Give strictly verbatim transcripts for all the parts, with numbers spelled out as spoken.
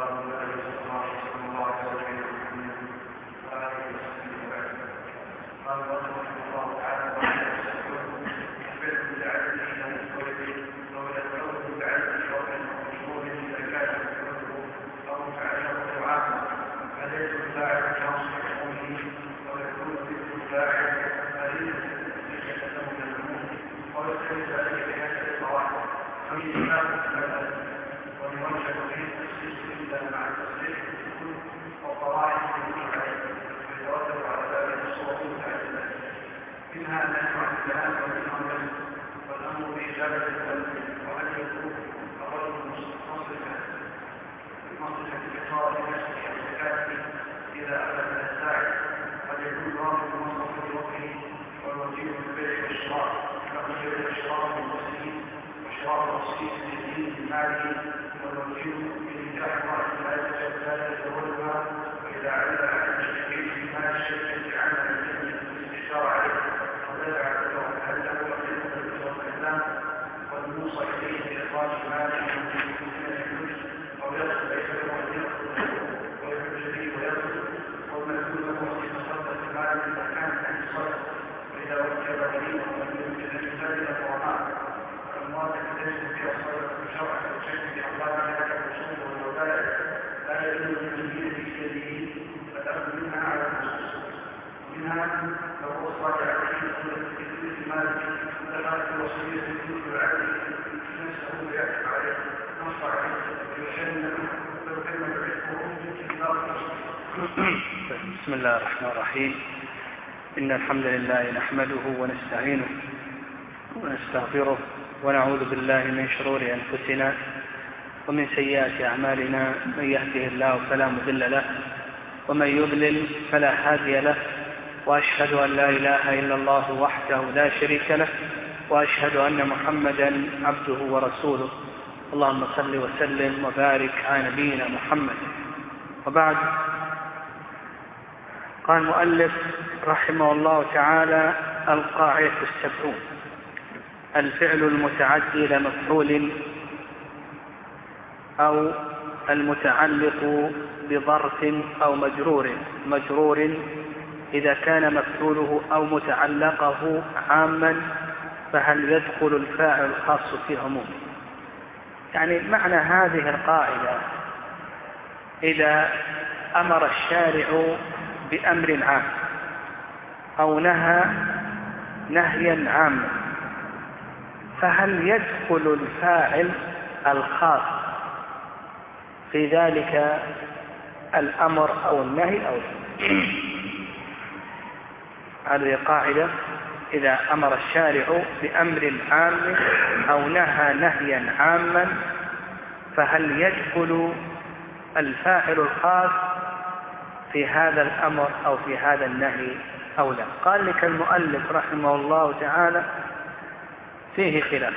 بسم الله الرحمن الرحيم. إن الحمد لله نحمده ونستعينه ونستغفره ونعوذ بالله من شرور أنفسنا ومن سيئات أعمالنا. من يهده الله فلا مضل له ومن يضلل فلا هادي له، وأشهد أن لا إله إلا الله وحده لا شريك له، وأشهد أن محمدا عبده ورسوله. اللهم صل وسلم وبارك على نبينا محمد. وبعد، قال المؤلف رحمه الله تعالى: القاعدة السبعون: الفعل المتعدي لمفعول أو المتعلق بظرف أو مجرور مجرور إذا كان مفعوله أو متعلقه عاما فهل يدخل الفاعل الخاص في عمومه؟ يعني معنى هذه القاعدة: إذا أمر الشارع بأمر عام أو نهى نهيا عاما فهل يدخل الفاعل الخاص في ذلك الأمر أو النهي أو لا؟ هذه قاعدة: إذا أمر الشارع بأمر عام أو نهى نهيا عاما فهل يدخل الفاعل الخاص في هذا الأمر أو في هذا النهي أو لا؟ قال لك المؤلف رحمه الله تعالى: فيه خلاف،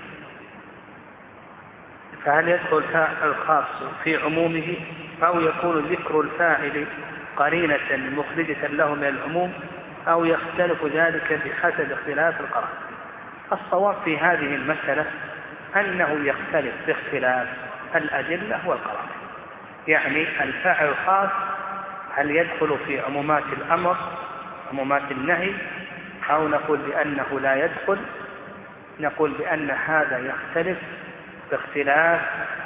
فهل يدخل الفاعل الخاص في عمومه أو يكون ذكر الفاعل قرينة مخرجة له من العموم أو يختلف ذلك بحسب اختلاف القرائن؟ الصواب في هذه المسألة أنه يختلف باختلاف الأدلة والقرائن. يعني الفاعل الخاص هل يدخل في عمومات الأمر عمومات النهي، أو نقول بأنه لا يدخل؟ نقول بأن هذا يختلف باختلاف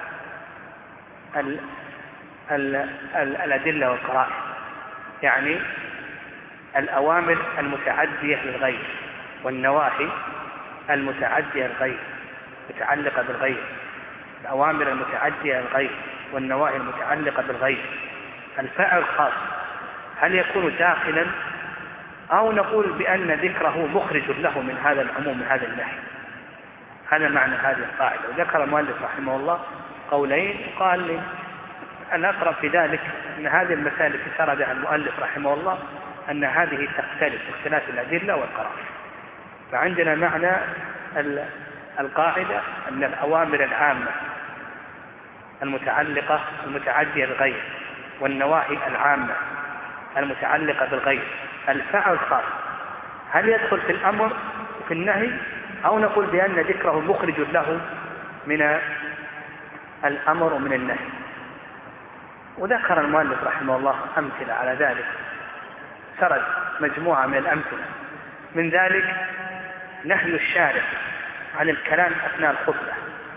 ال ال ال الأدلة والقرائن. يعني الأوامر المتعدية للغير والنواهي المتعدية للغير متعلقة بالغير، الأوامر المتعدية للغير والنواهي المتعلقة بالغير، الفاعل الخاص هل يكون داخلا أو نقول بأن ذكره مخرج له من هذا العموم من هذا النهي؟ هذا معنى هذه القاعدة. وذكر المؤلف رحمه الله قولين، وقال لي الأقرب في ذلك أن هذه المسائل التي سردها المؤلف رحمه الله أن هذه تختلف باختلاف الأدلة والقرائن. فعندنا معنى القاعدة أن الأوامر العامة المتعلقة المتعدية بالغير والنواهي العامة المتعلقة بالغير الفاعل الخاص هل يدخل في الأمر وفي النهي، أو نقول بأن ذكره مخرج له من الأمر ومن النهي؟ وذكر المؤلف رحمه الله أمثلة على ذلك، سرد مجموعة من الأمثلة، من ذلك نهي الشارع عن الكلام أثناء الخطبة.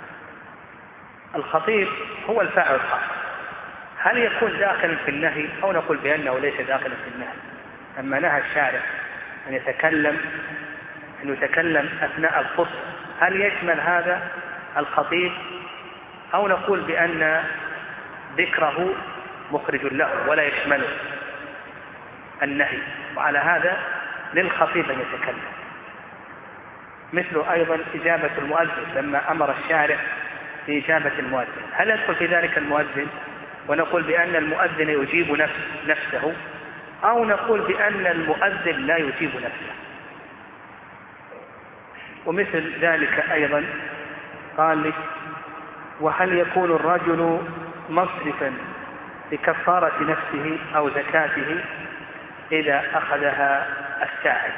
الخطيب هو الفاعل الخاص، هل يكون داخلا في النهي أو نقول بأنه ليس داخلا في النهي؟ أما نهى الشارع أن يتكلم أن يتكلم أثناء الخطبة، هل يشمل هذا الخطيب أو نقول بأن ذكره مخرج له ولا يشمله النهي؟ وعلى هذا للخطيب أن يتكلم. مثل أيضا إجابة المؤذن لما أمر الشارع بإجابة المؤذن، هل يدخل في ذلك المؤذن ونقول بأن المؤذن يجيب نفس نفسه أو نقول بأن المؤذن لا يجيب نفسه؟ ومثل ذلك أيضا قال لي: وهل يكون الرجل مصرفا لكفارة نفسه أو زكاته إذا أخذها الساعد؟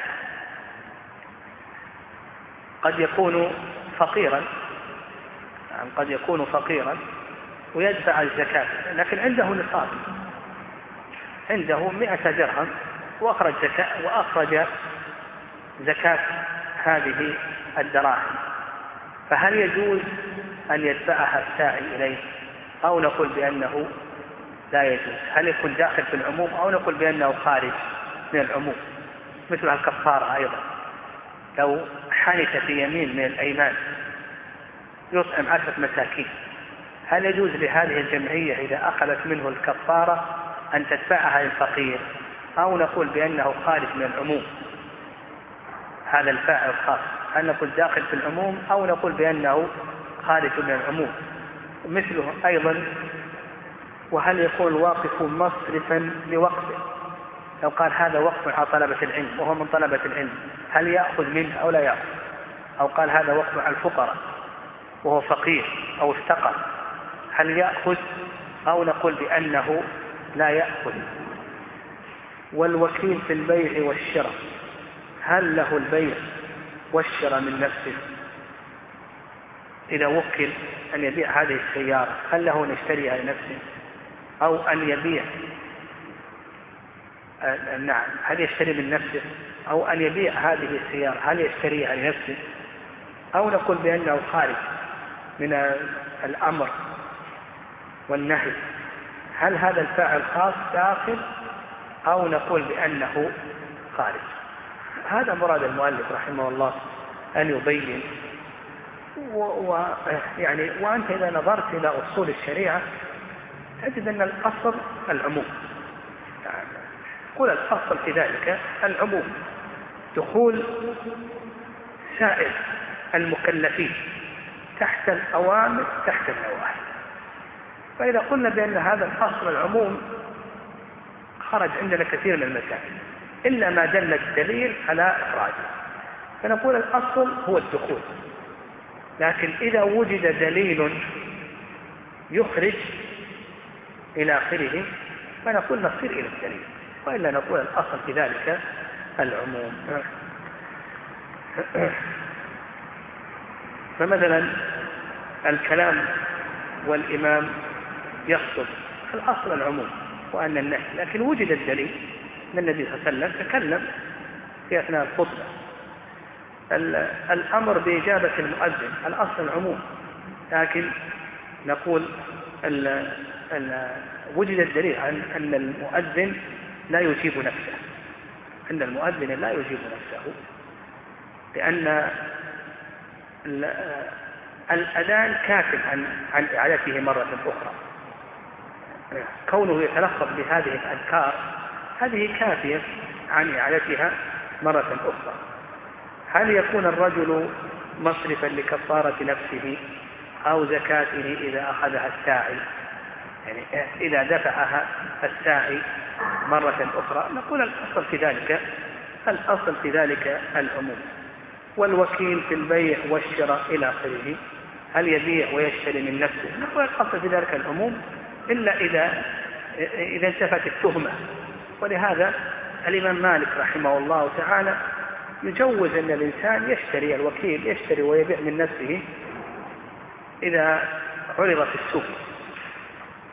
قد يكون فقيرا، يعني قد يكون فقيرا ويدفع الزكاة، لكن عنده نصاب، عنده مئة درهم وأخرج زكاة وأخرج زكاة هذه الدراهم، فهل يجوز أن يدفعها الساعي إليه أو نقول بأنه لا يجوز؟ هل يكون داخل في العموم أو نقول بأنه خارج من العموم؟ مثل الكفارة أيضا، لو حنث في يمين من الأيمان يطعم عشرة مساكين، هل يجوز لهذه الجمعية إذا أخذت منه الكفارة أن تدفعها للفقير أو نقول بأنه خارج من العموم؟ هذا الفاعل الخاص، هل نقول داخل في العموم أو نقول بأنه خارج من العموم؟ مثله أيضا: وهل يكون الواقف مصرفا لوقفه؟ لو قال هذا وقف على طلبة العلم وهو من طلبة العلم، هل يأخذ منه أو لا يأخذ؟ أو قال هذا وقف على الفقراء وهو فقير أو افتقر، هل يأخذ أو نقول بأنه لا يأخذ؟ والوكيل في البيع والشراء، هل له البيع والشراء من نفسه؟ إذا وكل أن يبيع هذه السيارة هل له أن يشتريها لنفسه أو أن يبيع آه نعم هل يشتري من نفسه أو أن يبيع هذه السيارة هل يشتريها لنفسه أو نقول بأنه خارج من الأمر والنهي؟ هل هذا الفاعل خاص داخل أو نقول بأنه خارج؟ هذا مراد المؤلف رحمه الله أن يبين. ويعني وأنت إذا نظرت إلى أصول الشريعة تجد أن الأصل العموم، يعني قل الأصل في ذلك العموم، دخول سائر المكلفين تحت الأوامر تحت النواهي. فإذا قلنا بأن هذا الأصل العموم خرج عندنا كثير من المسائل إلا ما دل الدليل على إخراجه، فنقول الأصل هو الدخول، لكن إذا وجد دليل يخرج إلى آخره فنقول نصير إلى الدليل، وإلا نقول الأصل في ذلك العموم. فمثلا الكلام والإمام يخطب الأصل العموم وأن النهي، لكن وجد الدليل أن النبي صلى الله عليه وسلم تكلم في أثناء الخطبة. الأمر بإجابة المؤذن الأصل العموم، لكن نقول ال ال وجد الدليل عن أن المؤذن لا يجيب نفسه، أن المؤذن لا يجيب نفسه، لأن الأذان كاف عن عن إعادته مرة أخرى، كونه يتلخص بهذه الأذكار هذه كافية عن إعادتها مرة أخرى. هل يكون الرجل مصرفا لكفارة نفسه أو زكاته إذا أخذها الساعي، يعني إذا دفعها الساعي مرة أخرى؟ نقول الأصل في ذلك الأصل في ذلك العموم. والوكيل في البيع والشراء إلى آخره، هل يبيع ويشتري من نفسه؟ نقول الأصل في ذلك العموم إلا إذا إذا انتفت التهمة. ولهذا الإمام مالك رحمه الله تعالى يجوز أن الإنسان يشتري، الوكيل يشتري ويبيع من نفسه إذا عرضت السوق،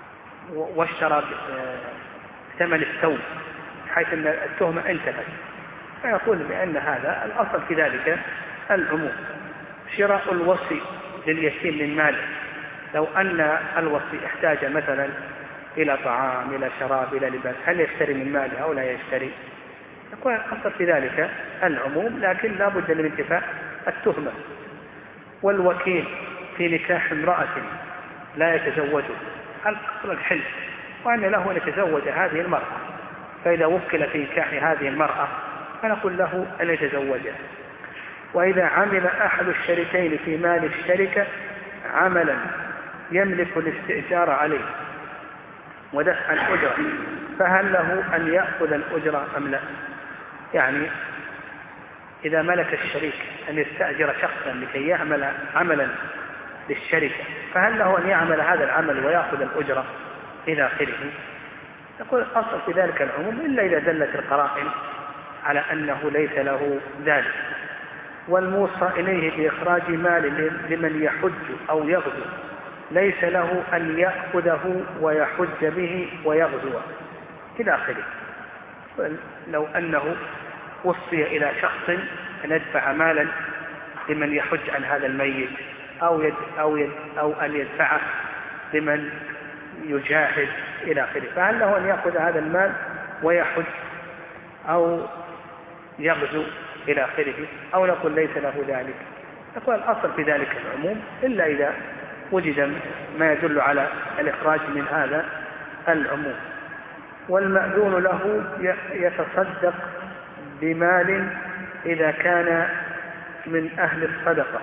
واشترى ثمن الثوب حيث أن التهمة انتفت، فيقول بأن هذا الأصل في ذلك العموم. شراء الوصي لليتيم من ماله، لو أن الوصي احتاج مثلا إلى طعام إلى شراب إلى لباس، هل يشتري من ماله أو لا يشتري؟ يكون الأصل في ذلك العموم، لكن لا بد من انتفاء التهمة. والوكيل في نكاح امرأة لا يتزوجه، الأصل الحلف، وأن له أن يتزوج هذه المرأة، فإذا وكل في نكاح هذه المرأة فنقول له أن يتزوجها. وإذا عمل أحد الشريكين في مال الشركة عملا يملك الاستئجار عليه ودفع الأجرة، فهل له أن يأخذ الأجرة أم لا؟ يعني إذا ملك الشريك أن يستأجر شخصا لكي يعمل عملا للشركة، فهل له أن يعمل هذا العمل ويأخذ الأجرة إلى آخره؟ يقول الأصل في ذلك العموم إلا إذا دلت القرائن على أنه ليس له ذلك. والموصى إليه بإخراج مال لمن يحج أو يغزو ليس له أن يأخذه ويحج به ويغزو إلى آخره. لو أنه وصي إلى شخص أن يدفع مالا لمن يحج عن هذا الميت أو, يد أو, يد أو أن يدفعه لمن يجاهد إلى آخره، فهل له أن يأخذ هذا المال ويحج أو يغزو إلى آخره، أو نقول ليس له ذلك؟ نقول الأصل في ذلك العموم إلا إذا وجد ما يدل على الإخراج من هذا العموم. والمأذون له يتصدق بمال إذا كان من أهل الصدقة.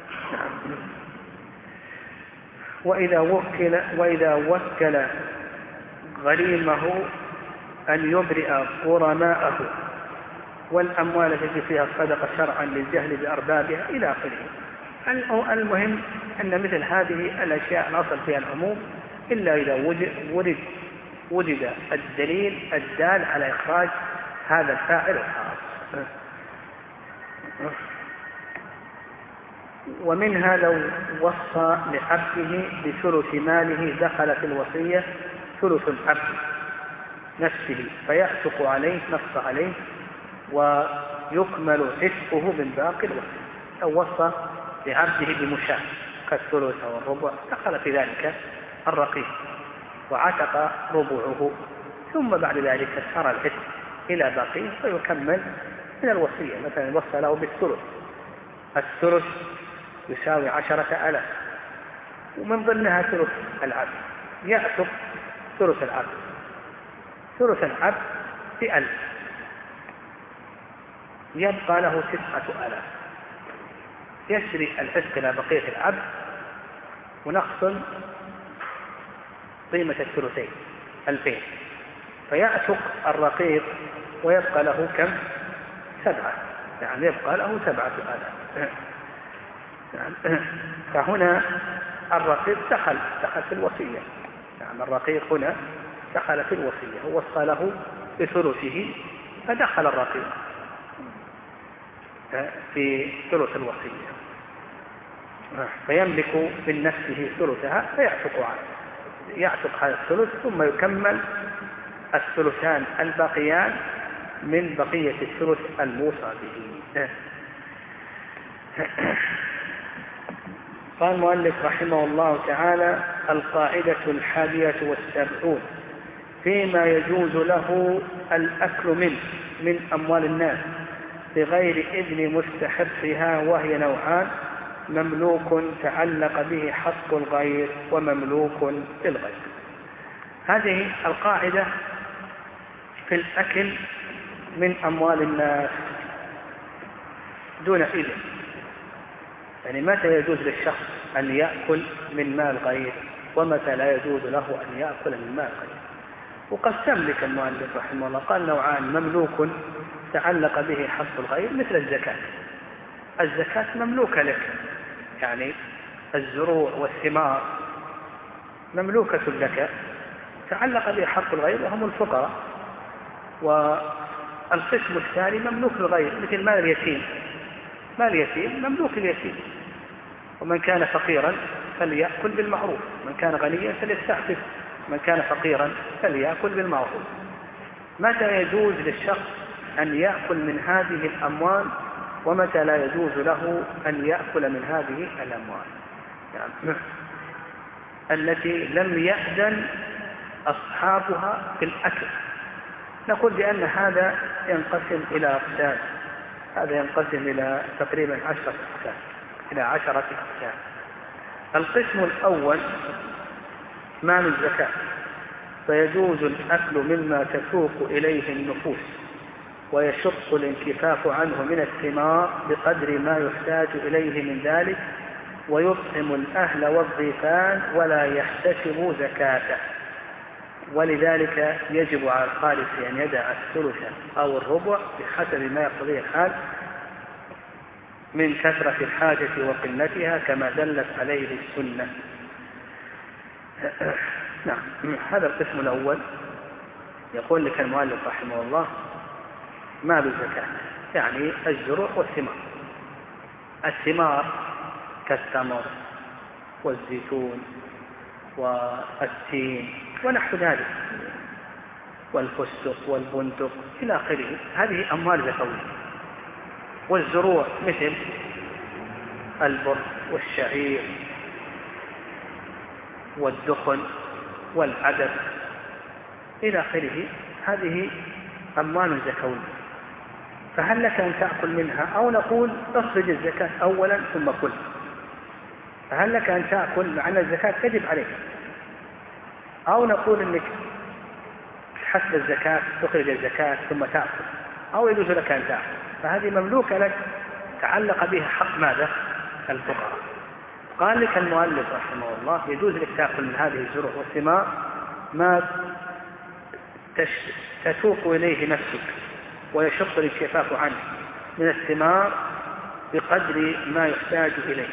وإذا وكل, وإذا وكل غريمه أن يبرئ غرماءه والأموال التي فيها الصدقة شرعا للجهل بأربابها إلى آخره. المهم أن مثل هذه الأشياء الأصل فيها العموم إلا إذا وجد وجد الدليل الدال على إخراج هذا الفاعل الخاص. ومنها لو وصى لعبده بثلث ماله دخل في الوصية ثلث العبد نفسه فيعتق عليه نص عليه ويكمل عتقه من باقي الوصية. أو وصى لعبده بمشاة كالثلث أو الربع دخل في ذلك الرقيق وعتق ربعه، ثم بعد ذلك سار العتق إلى باقيه فيكمل من الوصية. مثلا وصى له بالثلث، الثلث يساوي عشرة آلاف ومن ضمنها ثلث العبد، يعتق ثلث العبد، ثلث العبد بألف يبقى له تسعة آلاف، يشري العتق إلى بقية العبد ونخصم قيمة الثلثين ألفين، فيعتق الرقيق ويبقى له كم؟ سبعة، يعني يبقى له سبعة آلاف. يعني فهنا الرقيق دخل دخل في الوصية، يعني الرقيق هنا دخل في الوصية، ووصى له بثلثه فدخل الرقيق في ثلث الوصية، فيملك من نفسه ثلثها فيعتق عنه، يعتق هذا الثلث ثم يكمل الثلثان الباقيان من بقية الثلث الموصى به. قال المؤلف رحمه الله تعالى: القاعدة الحادية والسبعون فيما يجوز له الأكل منه من أموال الناس بغير إذن مستحقها، وهي نوعان: مملوك تعلق به حق الغير ومملوك للغير. هذه القاعدة في الأكل من أموال الناس دون إذن، يعني متى يجوز للشخص أن يأكل من مال غير ومتى لا يجوز له أن يأكل من مال غير. وقسم لك المؤلف رحمه الله قال: نوعان: مملوك تعلق به حق الغير مثل الزكاة، الزكاة مملوكة لك، يعني الزروع والثمار مملوكة لك تعلق به حق الغير وهم الفقراء. والقسم الثاني مملوك للغير مثل مال اليتيم، مال اليتيم مملوك اليتيم، ومن كان فقيرا فليأكل بالمعروف، من كان غنيا فليستعفف من كان فقيرا فليأكل بالمعروف. متى يجوز للشخص أن يأكل من هذه الأموال ومتى لا يجوز له أن يأكل من هذه الأموال؟ يعني التي لم يأذن أصحابها في الأكل، نقول بأن هذا ينقسم إلى أقسام، هذا ينقسم إلى تقريبا عشرة أقسام، إلى عشرة أقسام. القسم الأول مال الزكاة، فيجوز الأكل مما تسوق إليه النفوس ويشق الانكفاف عنه من الثمار بقدر ما يحتاج إليه من ذلك، ويطعم الأهل والضيفان ولا يحتسب زكاته، ولذلك يجب على الخالص أن يدع الثلث أو الربع بحسب ما يقتضيه الحال من كثرة الحاجة وقلتها كما دلت عليه السنة. نعم، هذا القسم الأول. يقول لك المؤلف رحمه الله: مال الزكاة يعني الزروع والثمار. الثمار كالتمر والزيتون والتين ونحو ذلك والفستق والبندق إلى آخره، هذه أموال زكوية. والزروع مثل البر والشعير والدخن والعدس إلى آخره، هذه أموال زكوية. فهل لك أن تأكل منها، أو نقول اخرج الزكاة أولا ثم كل؟ فهل لك أن تأكل مع أن الزكاة تجب عليك، أو نقول أنك حسب الزكاة تخرج الزكاة ثم تأكل، أو يجوز لك أن تأكل؟ فهذه مملوكة لك، تعلق بها حق ماذا؟ الفقراء. قال لك المؤلف رحمه الله: يجوز لك تأكل من هذه الزروع والثمار ما تسوق إليه نفسك ويشق الانكفاف عنه من الثمار بقدر ما يحتاج إليه.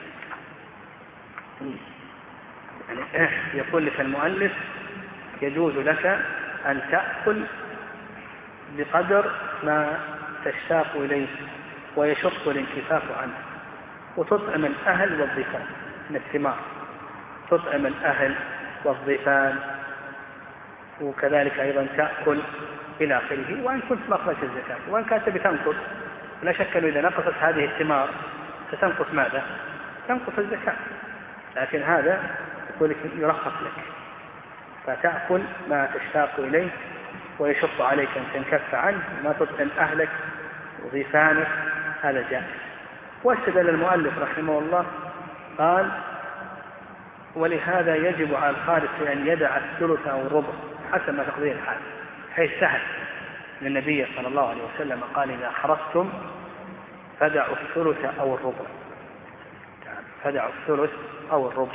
يعني يقول لك المؤلف: يجوز لك أن تأكل بقدر ما تشتاق إليه ويشق الانكفاف عنه، وتطعم الأهل والضيفان من الثمار، تطعم الأهل والضيفان، وكذلك أيضا تأكل إلى آخره. وإن كنت ما أخرجت الزكاة، وإن كانت بتنقص، لا شك أنه إذا نقصت هذه الثمار ستنقص ماذا؟ تنقص الزكاة، لكن هذا يقول لك يرخص لك، فتأكل ما تشتاق إليه ويشق عليك أن تنكف عنه، ما تطعم أهلك وضيفانك، هذا جائز. واستدل المؤلف رحمه الله قال: ولهذا يجب على الخالص أن يدع الثلث أو الربع حسب ما تقضيه الحال، حيث سهل للنبي صلى الله عليه وسلم قال: إذا حرصتم فدعوا الثلث أو الربع، فدعوا الثلث أو الربع.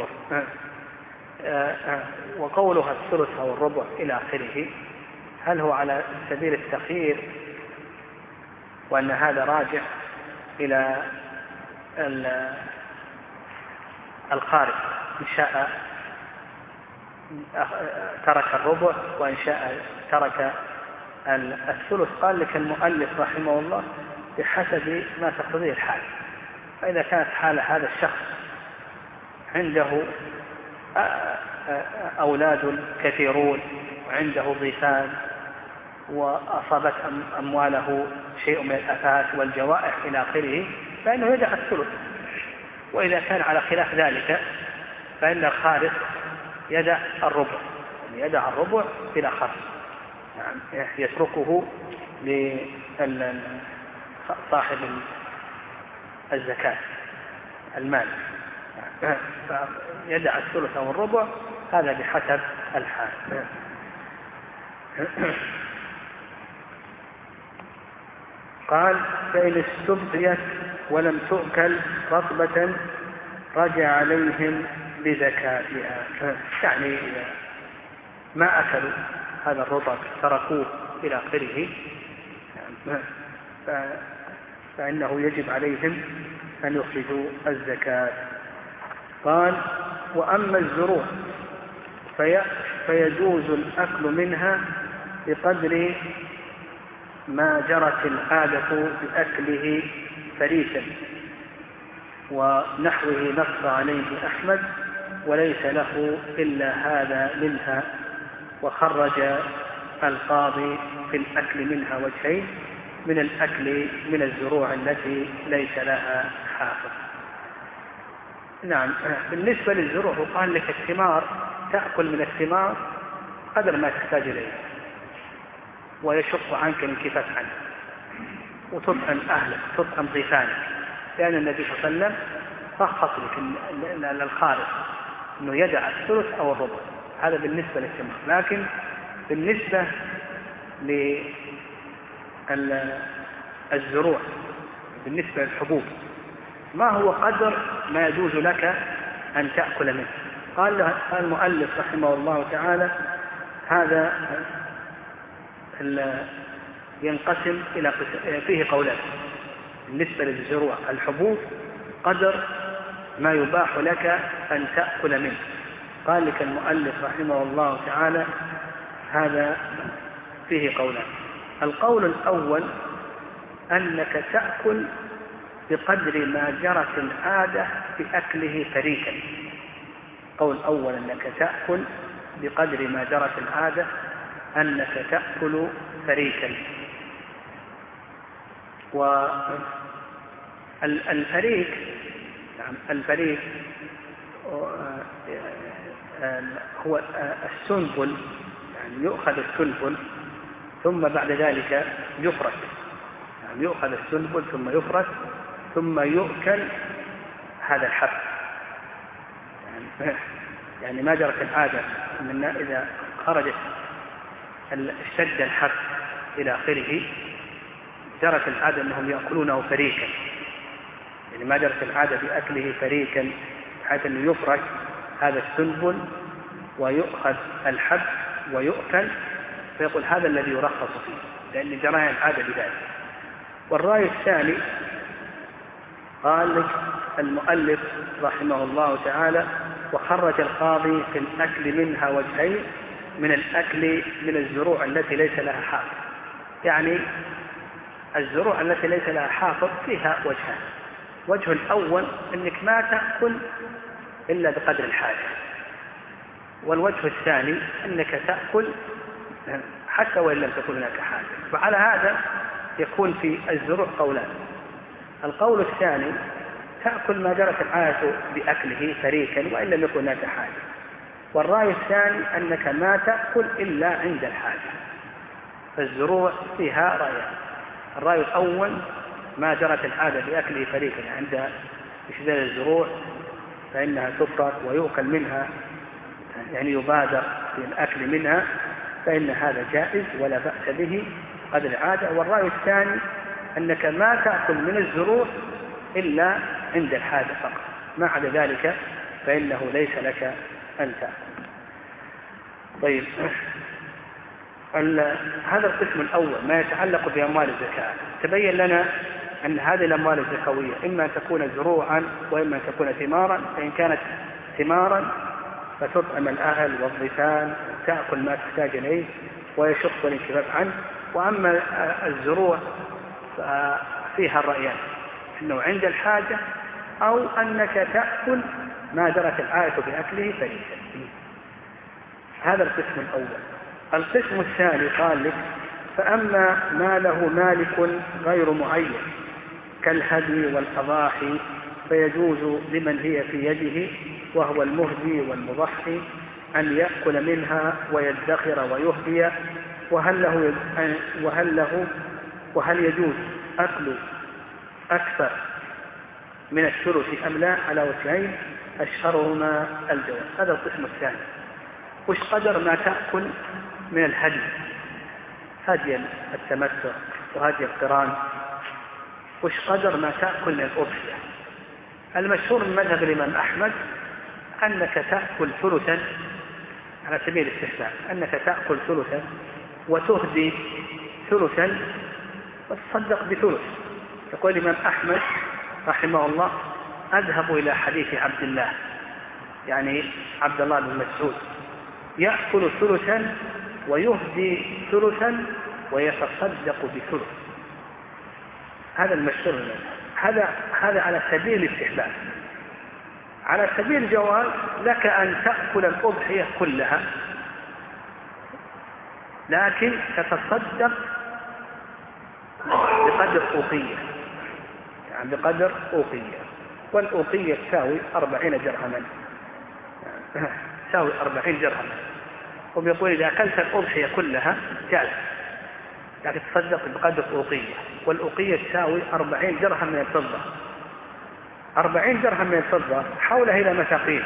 وقولها الثلث أو الربع إلى آخره، هل هو على سبيل التخيير وأن هذا راجع إلى الخارج، إن شاء ترك الربع وإن شاء ترك الثلث؟ قال لك المؤلف رحمه الله: بحسب ما تقتضيه الحال. فإذا كانت حال هذا الشخص عنده أولاد كثيرون وعنده ضيفان وأصابت أمواله شيء من الآفات والجوائح إلى آخره، فإنه يدع الثلث. وإذا كان على خلاف ذلك فإن الخالص يدع الربع، يعني يدع الربع بلا خصم، يعني يتركه لصاحب الزكاة المال، يدع الثلث أو الربع، هذا بحسب الحال. قال: فإن استبقيت ولم تؤكل رطبة رجع عليهم بزكاتها. يعني ما أكلوا هذا الرطب تركوه إلى آخره، فإنه يجب عليهم أن يخرجوا الزكاة. قال: وأما الزروع في فيجوز الأكل منها بقدر ما جرت العادة بأكله فريسا، ونحوه نص عليه أحمد وليس له إلا هذا منها. وخرج القاضي في الأكل منها وجهين: من الأكل من الزروع التي ليس لها حافظ. نعم، بالنسبة للزروع وقال لك الثمار تأكل من الثمار قدر ما تحتاج إليه، ويشق عنك الانكفاف عنه، وتطعم أهلك تطعم ضيفانك، لأن النبي صلى الله عليه وسلم رخص لك للخارج أنه يدع الثلث أو الربع. هذا بالنسبة للثمار. لكن بالنسبة للزروع بالنسبة للحبوب ما هو قدر ما يجوز لك أن تأكل منه؟ قال المؤلف رحمه الله تعالى: هذا ينقسم إلى فيه قولان بالنسبة للزروع. الحبوب قدر ما يباح لك أن تأكل منه. قال لك المؤلف رحمه الله تعالى: هذا فيه قولان. القول الأول أنك تأكل بقدر ما جرت العادة بأكله فريكا. قول أول أنك تأكل بقدر ما جرت العادة أنك تأكل فريكا. والفريك يعني الفريك هو السنبل، يعني يؤخذ السنبل ثم بعد ذلك يفرك، يعني يؤخذ السنبل ثم يفرك ثم يؤكل هذا الحب. يعني, يعني ما جرت العادة من إذا خرجت اشتد الحب إلى آخره جرت العادة أنهم يأكلونه فريكا، يعني ما جرت العادة بأكله فريكا حيث أنه يفرك هذا السنبل ويؤخذ الحب ويؤكل، فيقول هذا الذي يرخص فيه لأن جرى العادة بذلك. والرأي الثاني قال لك المؤلف رحمه الله تعالى: وخرج القاضي في الأكل منها وجهين: من الأكل من الزروع التي ليس لها حافظ. يعني الزروع التي ليس لها حافظ فيها وجهان: وجه الأول أنك ما تأكل إلا بقدر الحاجة، والوجه الثاني أنك تأكل حتى وإن لم تكن هناك حاجة. وعلى هذا يكون في الزروع قولان: القول الثاني تأكل ما جرت العادة بأكله فريكا وإن لم يكن هناك حاجة. والرأي الثاني أنك ما تأكل إلا عند الحاجة. فالزروع فيها رأيان: الرأي الأول ما جرت العادة بأكله فريكا عند اشتداد الزروع فإنها تفرق ويؤكل منها، يعني يبادر في الأكل منها، فإن هذا جائز ولا بأس به قدر العادة. والرأي الثاني أنك ما تأكل من الزروع إلا عند الحاجة فقط، ما عدا ذلك فإنه ليس لك أن تأكل. طيب، هذا القسم الأول ما يتعلق بأموال الزكاة. تبين لنا أن هذه الأموال الزكوية إما أن تكون زروعا وإما أن تكون ثمارا. فإن كانت ثمارا فتطعم الأهل والضيفان تأكل ما تحتاج إليه ويشق الانكفاف عنه. وأما الزروع ففيها الرأيان: أنه عند الحاجة أو أنك تأكل ما جرت العادة بأكله فريسا. هذا القسم الأول. القسم الثاني قال لك: فأما ما له مالك غير معين كالهدي والأضاحي فيجوز لمن هي في يده وهو المهدي والمضحي أن يأكل منها ويدخر ويهدي. وهل له وهل له وهل يجوز أكل أكثر من الثلث أم لا؟ على وجهين أشهرهما الجواز. هذا القسم الثاني. وش قدر ما تأكل من الهدي؟ هدي التمتع وهدي القران. وش قدر ما تأكل من الأضحية؟ المشهور من مذهب الإمام أحمد أنك تأكل ثلثا على سبيل الاستحباب، أنك تأكل ثلثا وتهدي ثلثا وتصدق بثلث. يقول الإمام أحمد رحمه الله: أذهب إلى حديث عبد الله، يعني عبد الله بن مسعود، يأكل ثلثا ويهدي ثلثا ويتصدق بثلث. هذا المشهور. هذا هذا على سبيل الاستحباب، على سبيل الجواز لك أن تأكل الأضحية كلها، لكن تتصدق بقدر أوقية، يعني بقدر أوقية، والأوقية تساوي أربعين درهما، تساوي أربعين درهما. وبيقول إذا أكلت الأضحية كلها جاز، لكن تصدق بقدر أوقية، والأوقية تساوي أربعين درهم من الفضة. أربعين درهم من الفضة حولها إلى مساقين،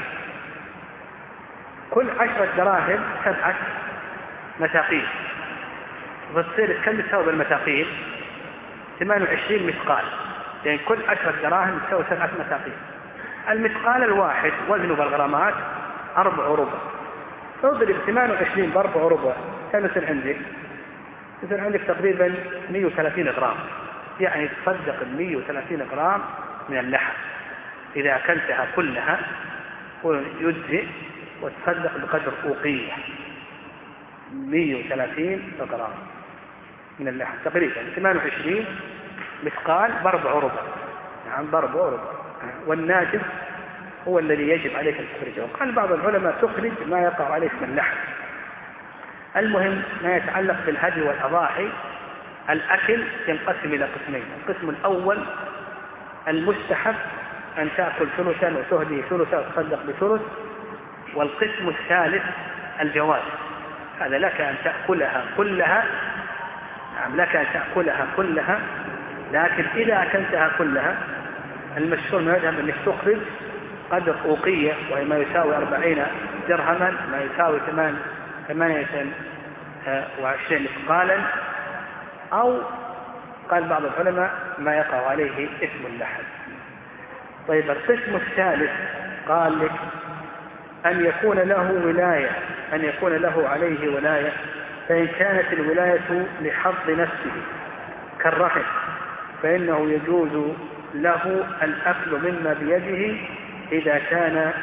كل عشرة دراهم سبعة مساقين، فتصير كم تساوي بالمساقين؟ ثمانية وعشرين مثقال، يعني كل عشرة دراهم تساوي سبعة مساقين. المثقال الواحد وزنه بالغرامات أربع وربع، اضرب ثمانية وعشرين بأربع وربع كم يصير عندك؟ يصير عندك تقريبا مئة وثلاثين غرام، يعني تصدق مئة وثلاثين غرام من اللحم إذا أكلتها كلها ويجزئ، وتصدق بقدر أوقية مئة وثلاثين غرام من اللحم، تقريبا ثمانية وعشرين مثقال بأربع وربع، نعم بأربع وربع. والناجز هو الذي يجب عليك أن تخرجه. وقال بعض العلماء تخرج ما يقع عليك من اللحم. المهم ما يتعلق بالهدي والأضاحي، الأكل ينقسم إلى قسمين. القسم الأول المستحب أن تأكل ثلثا وتهدي ثلثا وتصدق بثلث. والقسم الثالث الجواز، هذا لك أن تأكلها كلها، نعم لك أن تأكلها كلها، لكن إذا أكلتها كلها المشهور ما يذهب أنك تخرج قدر أوقية، وهي ما يساوي أربعين درهما، ما يساوي ثمانية وعشرين مثقالا، أو قال بعض العلماء ما يقع عليه اسم اللحم. طيب القسم الثالث قال لك أن يكون له ولاية، أن يكون له عليه ولاية، فإن كانت الولاية لحظ نفسه كالرحم فإنه يجوز له الأكل مما بيده إذا كان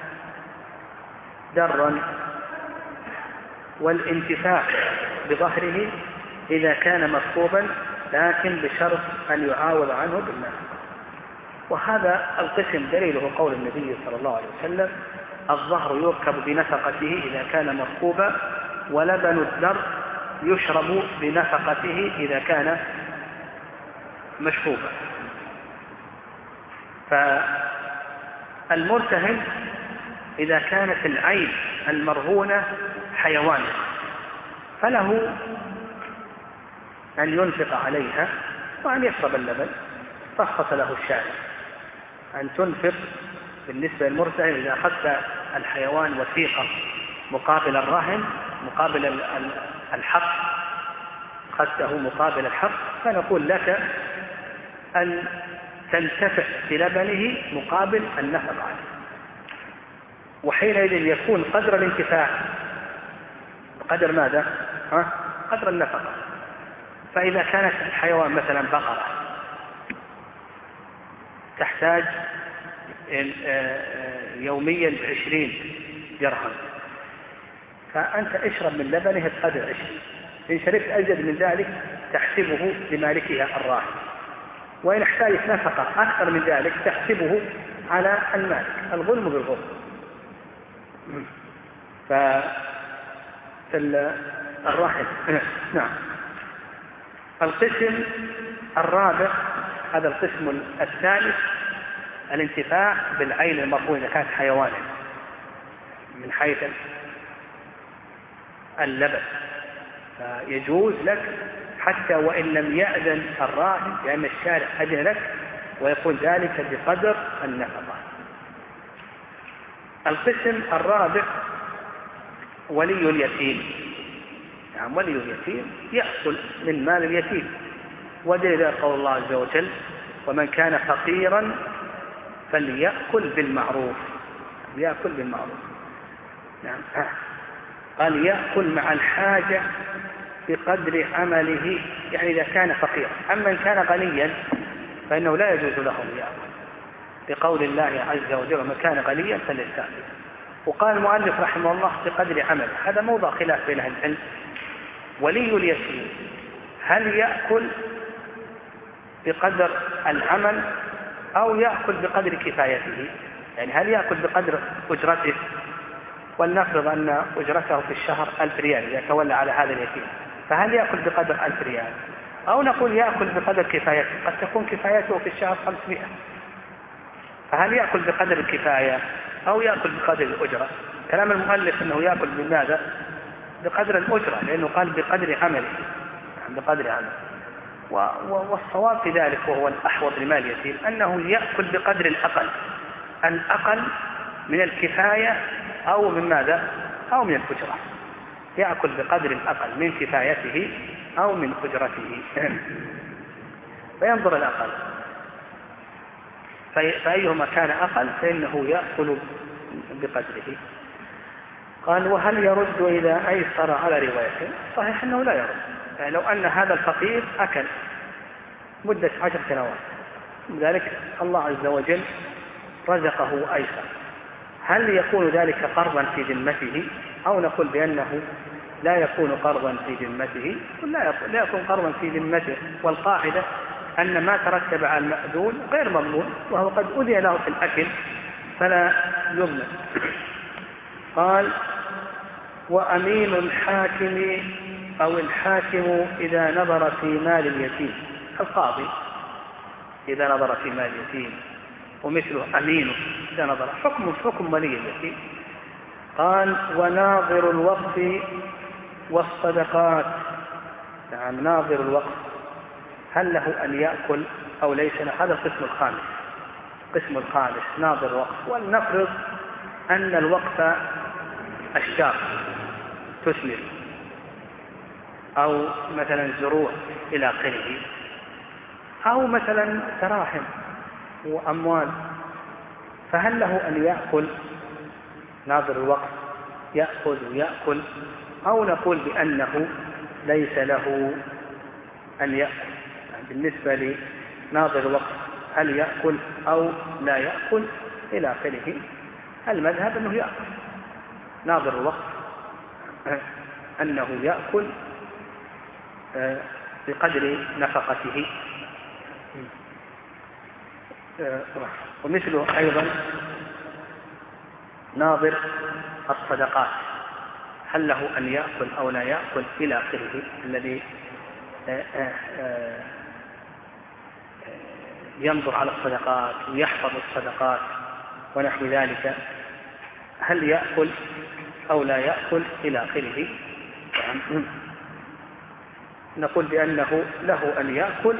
درا، والانتفاع بظهره إذا كان مطلوبا، لكن بشرط أن يعاوض عنه بالنفقة. وهذا القسم دليله قول النبي صلى الله عليه وسلم: الظهر يركب بنفقته إذا كان مركوبا، ولبن الدر يشرب بنفقته إذا كان مشكوبا. فالمرتهن إذا كانت العين المرهونة حيوان فله أن ينفق عليها وأن يشرب اللبن. رخص له الشارع أن تنفق بالنسبة للمرتهن إذا أخذت الحيوان وثيقة مقابل الرهن، مقابل الحق، أخذته مقابل الحق، فنقول لك أن تنتفع بلبنه مقابل النفق عليه. وحينئذ يكون قدر الانتفاع قدر ماذا؟ ها؟ قدر النفقة. فإذا كانت الحيوان مثلا بقرة تحتاج يوميا بعشرين درهم، فأنت اشرب من لبنه بقدر عشرين، إن شربت أزيد من ذلك تحسبه لمالكها الراهن، وإن احتاجت نفقة أكثر من ذلك تحسبه على المالك، الظلم بالظلم. فالراهن نعم. القسم الرابع هذا القسم الثالث الانتفاع بالعين المرهونة إذا كانت حيوانا من حيث اللبن، فيجوز لك حتى وإن لم يأذن الراهن، لأن الشارع أذن لك ويقول ذلك بقدر النفقة. القسم الرابع ولي اليتيم، يعني ولي اليتيم يأكل من مال اليتيم، ودليل قول الله عز وجل: ومن كان فقيرا فليأكل بالمعروف، يأكل بالمعروف. نعم. قال يأكل مع الحاجة بقدر عمله، يعني إذا كان فقيرا. أما إن كان غنيا فإنه لا يجوز له أن يأكل، بقول الله عز وجل: ومن كان غنيا فليستعفف. وقال المؤلف رحمه الله بقدر عمله، هذا موضع خلاف بين أهل العلم. ولي اليتيم هل يأكل بقدر العمل أو يأكل بقدر كفايته؟ يعني هل يأكل بقدر أجرته؟ ولنفرض أن أجرته في الشهر ألف ريال إذا تولى على هذا اليتيم، فهل يأكل بقدر ألف ريال؟ أو نقول يأكل بقدر كفايته، قد تكون كفايته في الشهر خمسمائة، فهل يأكل بقدر الكفاية أو يأكل بقدر الأجرة؟ كلام المؤلف أنه يأكل بماذا؟ بقدر الأجرة، لأنه قال بقدر عمله، بقدر عمله. والصواب في ذلك وهو الأحوط لمال اليتيم أنه يأكل بقدر الأقل، الأقل من الكفاية أو من ماذا؟ أو من الأجرة، يأكل بقدر الأقل من كفايته أو من أجرته، فينظر الأقل، فأيهما كان أقل فإنه يأكل بقدره. قال وهل يرد إذا أيسر على روايته؟ صحيح أنه لا يرد، يعني لو أن هذا الفقير أكل مدة عشر سنوات لذلك الله عز وجل رزقه أيسر، هل يكون ذلك قرضا في ذمته أو نقول بأنه لا يكون قرضا في ذمته؟ لا يكون, لا يكون قرضا في ذمته، والقاعدة أن ما ترتب على المأذون غير مضمون، وهو قد أذي له في الأكل فلا يضمن. قال وأمين الحاكم أو الحاكم إذا نظر في مال اليتيم، القاضي إذا نظر في مال اليتيم، ومثله أمينه إذا نظر، حكم حكم ولي اليتيم. قال وناظر الوقف والصدقات، يعني ناظر الوقف هل له أن يأكل أو ليس له؟ هذا القسم الخامس، قسم الخامس ناظر الوقف. ولنفرض أن الوقف أشجار تثمر أو مثلا زروع إلى آخره، أو مثلا تراحم وأموال، فهل له أن يأكل؟ ناظر الوقف يأخذ ويأكل، أو نقول بأنه ليس له أن يأكل؟ يعني بالنسبة لناظر الوقف هل يأكل أو لا يأكل إلى آخره؟ المذهب أنه يأكل، ناظر الوقف أنه يأكل بقدر نفقته. ومثله أيضا ناظر الصدقات هل له أن يأكل أو لا يأكل إلى آخره، الذي ينظر على الصدقات ويحفظ الصدقات ونحو ذلك، هل يأكل أو لا يأكل إلى آخره؟ نقول بأنه له أن يأكل،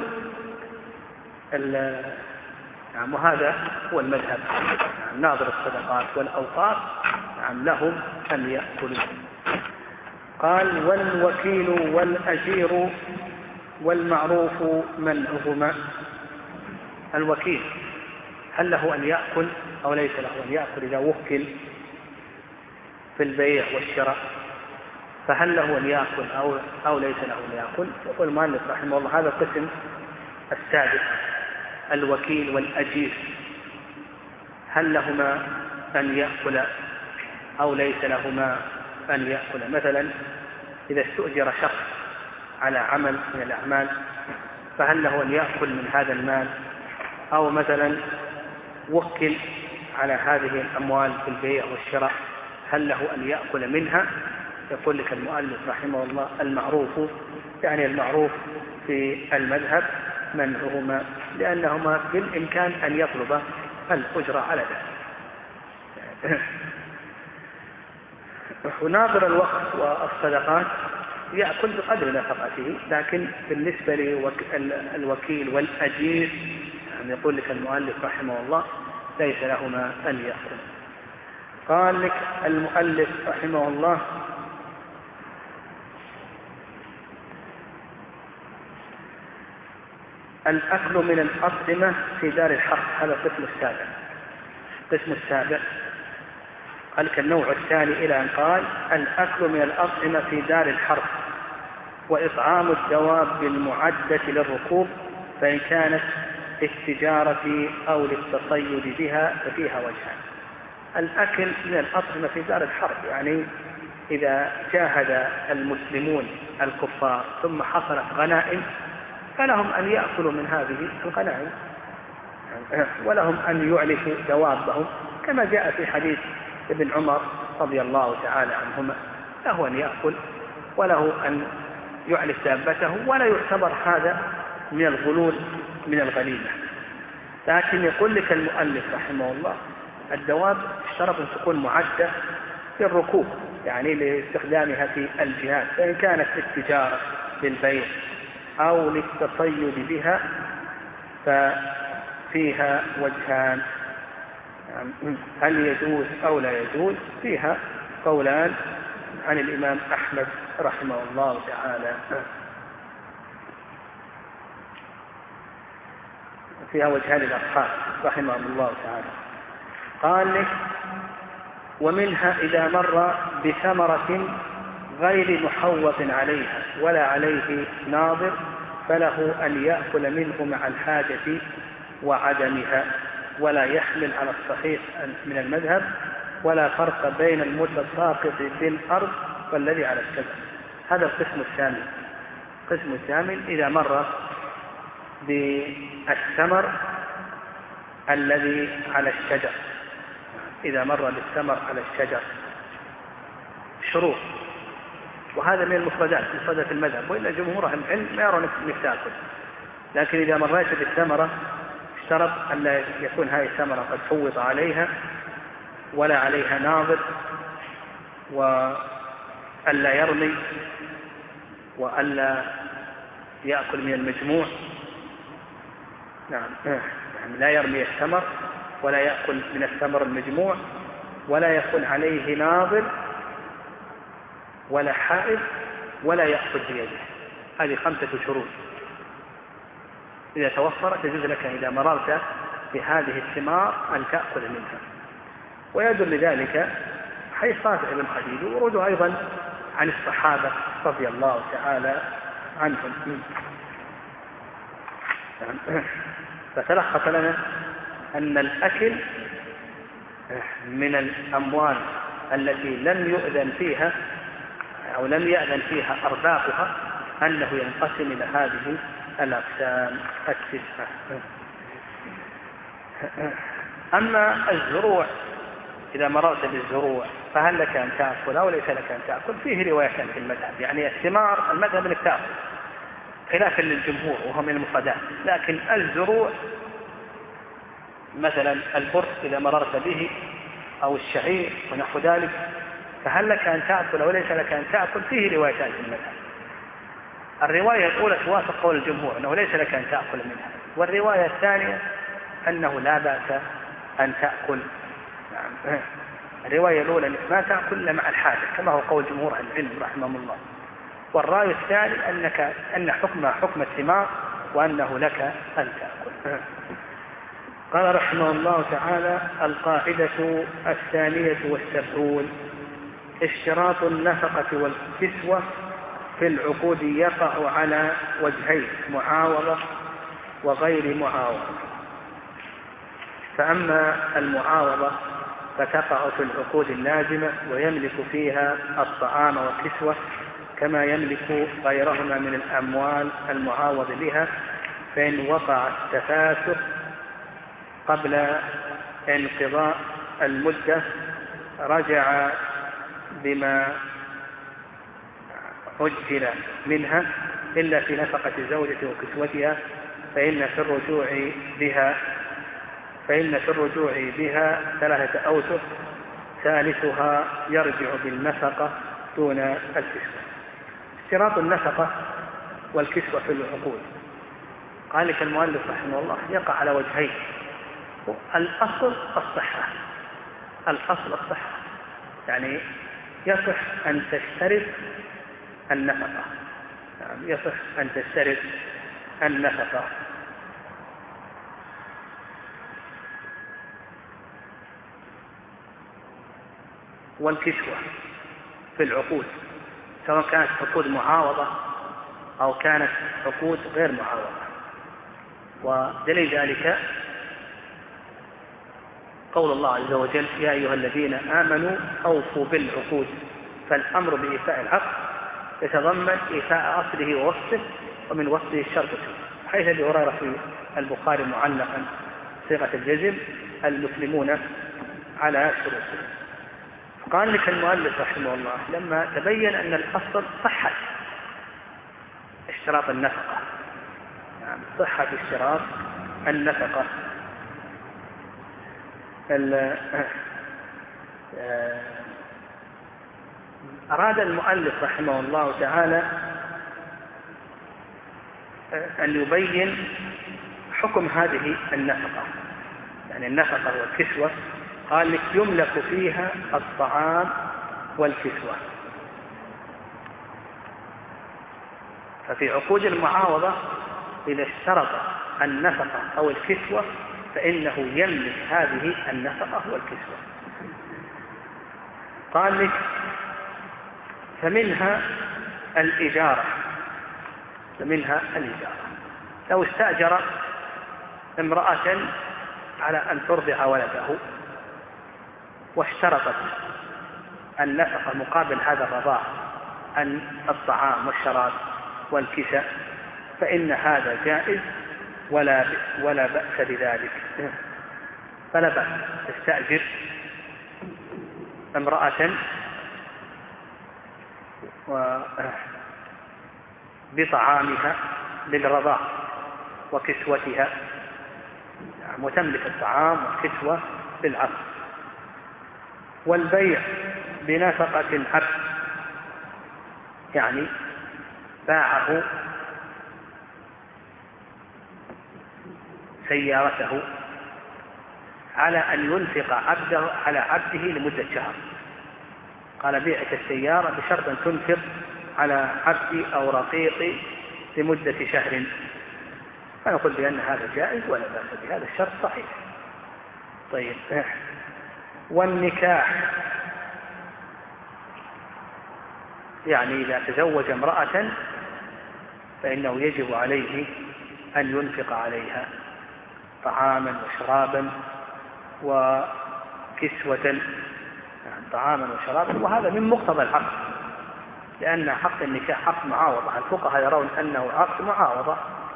نعم، وهذا هو المذهب، ناظر الصدقات والأوقاف نعم لهم أن يأكلوا. قال والوكيل والأجير والمعروف منعهما، الوكيل هل له أن يأكل أو ليس له أن يأكل إذا وكل في البيع والشراء؟ فهل له أن يأكل أو, أو ليس له أن يأكل؟ يقول المؤلف رحمه الله هذا القسم السادس، الوكيل والأجير هل لهما أن يأكل أو ليس لهما أن يأكل؟ مثلا إذا استؤجر شخص على عمل من الأعمال فهل له أن يأكل من هذا المال؟ أو مثلا وكل على هذه الأموال في البيع والشراء هل له أن يأكل منها؟ يقول لك المؤلف رحمه الله المعروف، يعني المعروف في المذهب منعهما، لأنهما بالإمكان أن يطلب الأجرة على ذلك. وناظر الوقت والصدقات يأكل بقدر نفقته، لكن بالنسبة للوكيل والأجير يعني يقول لك المؤلف رحمه الله ليس لهما أن يأكل. قال لك المؤلف رحمه الله الأكل من الأطعمة في دار الحرب، هذا القسم السابع. القسم السابع قال كالنوع الثاني إلى أن قال الأكل من الأطعمة في دار الحرب وإطعام الدواب المعدة للركوب، فإن كانت للتجارة أو للتصيد بها ففيها وجهان. الأكل من الأطعمة في دار الحرب يعني إذا جاهد المسلمون الكفار ثم حصلت غنائم فلهم أن يأكلوا من هذه الغنائم، ولهم أن يعلفوا دوابهم كما جاء في حديث ابن عمر رضي الله تعالى عنهما، له أن يأكل وله أن يعلف دابته، ولا يعتبر هذا من الغلول من الغنيمة. لكن يقول لك المؤلف رحمه الله الدواب اشترط أن تكون معدة للركوب، يعني لاستخدامها في الجهاد، فإن كانت للتجارة للبيع أو للتصيد بها ففيها وجهان، هل يجوز أو لا يجوز، فيها قولان عن الإمام أحمد رحمه الله تعالى، فيها وجهان للأصحاب رحمه الله تعالى. قال لك ومنها إذا مر بثمرة غير محوط عليها ولا عليه ناظر فله أن يأكل منه مع الحاجة وعدمها، ولا يحمل على الصحيح من المذهب، ولا فرق بين المتساقط في الأرض والذي على الشجر. هذا القسم الثامن. القسم الثامن إذا مر بالثمر الذي على الشجر، إذا مر بالثمر على الشجر شروط، وهذا من المفردات مفردات المذهب، وإلا جمهور أهل العلم ما يرون انك تأكل، لكن إذا مريت بالثمرة اشترط أن لا يكون هذه الثمرة قد فوض عليها ولا عليها ناظر، وألا يرمي، وألا يأكل من المجموع. نعم، يعني لا يرمي الثمر ولا يأكل من الثمر المجموع، ولا يكون عليه ناظر ولا حائل، ولا يأخذ بيده. هذه خمسة شروط إذا توفرت يجوز لك إذا مررت بهذه الثمار أن تأكل منها. ويدل لذلك حيث رافع بن خديج وروده أيضا عن الصحابة رضي الله تعالى عنهم. فتلخص لنا أن الأكل من الأموال التي لم يؤذن فيها أو لم يأذن فيها أربابها أنه ينقسم إلى هذه الأقسام التسعة. أما الزروع إذا مررت بالزروع فهل لك أن تأكل أو ليس لك أن تأكل؟ فيه روايتان في المذهب، يعني الثمار المذهب أنك تأكل خلافا للجمهور وهم من المفردات، لكن الزروع مثلا البر إذا مررت به أو الشعير ونحو ذلك فهل لك أن تأكل أو ليس لك أن تأكل؟ فيه روايتان في المذهب. الرواية الأولى توافق قول الجمهور أنه ليس لك أن تأكل منها، والرواية الثانية أنه لا بأس أن تأكل. نعم. الرواية الأولى أنك ما تأكل إلا مع الحاجة كما هو قول جمهور العلم رحمهم الله، والرأي الثاني أنك أن حكمها حكم الثمار وأنه لك أن تأكل. قال رحمه الله تعالى: القاعدة الثانية والسبعون: اشتراط النفقة والكسوة في العقود يقع على وجهين: معاوضة وغير معاوضة. فأما المعاوضة فتقع في العقود اللازمة ويملك فيها الطعام والكسوة كما يملك غيرهما من الأموال المعاوض بها، فإن وقع التفاسخ قبل انقضاء المدة رجع بما أجل منها إلا في نفقة الزوجة وكسوتها، فإن في الرجوع بها فإن في الرجوع بها ثلاثة أوسط، ثالثها يرجع بالنفقة دون الكسوة. اشتراط النفقة والكسوة في العقود، قال لك المؤلف رحمه الله يقع على وجهين: الأصل الصحة، الأصل الصحة يعني يصح أن تشترط النفقة، يعني يصح أن تشترط النفقة. والكسوة في العقود سواء كانت عقود معاوضة أو كانت عقود غير معاوضة. ودليل ذلك قول الله عز وجل: يا أيها الذين آمنوا أوفوا بالعقود. فالأمر بإيفاء العقد يتضمن إيفاء أصله ووصفه، ومن وصفه الشرط، حيث أبي هريرة في البخاري معلقا صيغة الجزم المسلمون على شروطهم. قال لك المؤلف رحمه الله لما تبين أن الأصل صحة اشتراط النفقة، يعني صحة اشتراط النفقة، أراد المؤلف رحمه الله تعالى أن يبين حكم هذه النفقة، يعني النفقة والكسوة. قال لك يملك فيها الطعام والكسوة. ففي عقود المعاوضة إذا اشترط النفقة أو الكسوة فإنه يملك هذه النفقة والكسوة. قال لك فمنها الإجارة، فمنها الإجارة لو استأجر امرأة على أن ترضع ولده واشترطت النفقة مقابل هذا الرضاع أن الطعام والشراب والكساء فإن هذا جائز ولا ولا بأس بذلك. فلا بأس تستأجر امرأة بطعامها للرضاع وكسوتها، وتملك الطعام والكسوة بالعقد. والبيع بنفقة العبد، يعني باعه سيارته على أن ينفق عبده على عبده لمدة شهر. قال بيعك السيارة بشرط أن تنفق على عبدي أو رقيقي لمدة شهر، فنقول بأن هذا جائز ولا بأس بهذا الشرط صحيح. طيب، والنكاح يعني إذا تزوج امرأة فإنه يجب عليه أن ينفق عليها طعاما وشرابا وكسوة، يعني طعاما وشرابا، وهذا من مقتضى العقد، لأن حق النكاح حق معاوضة. الفقهاء يرون أنه عقد معاوضة،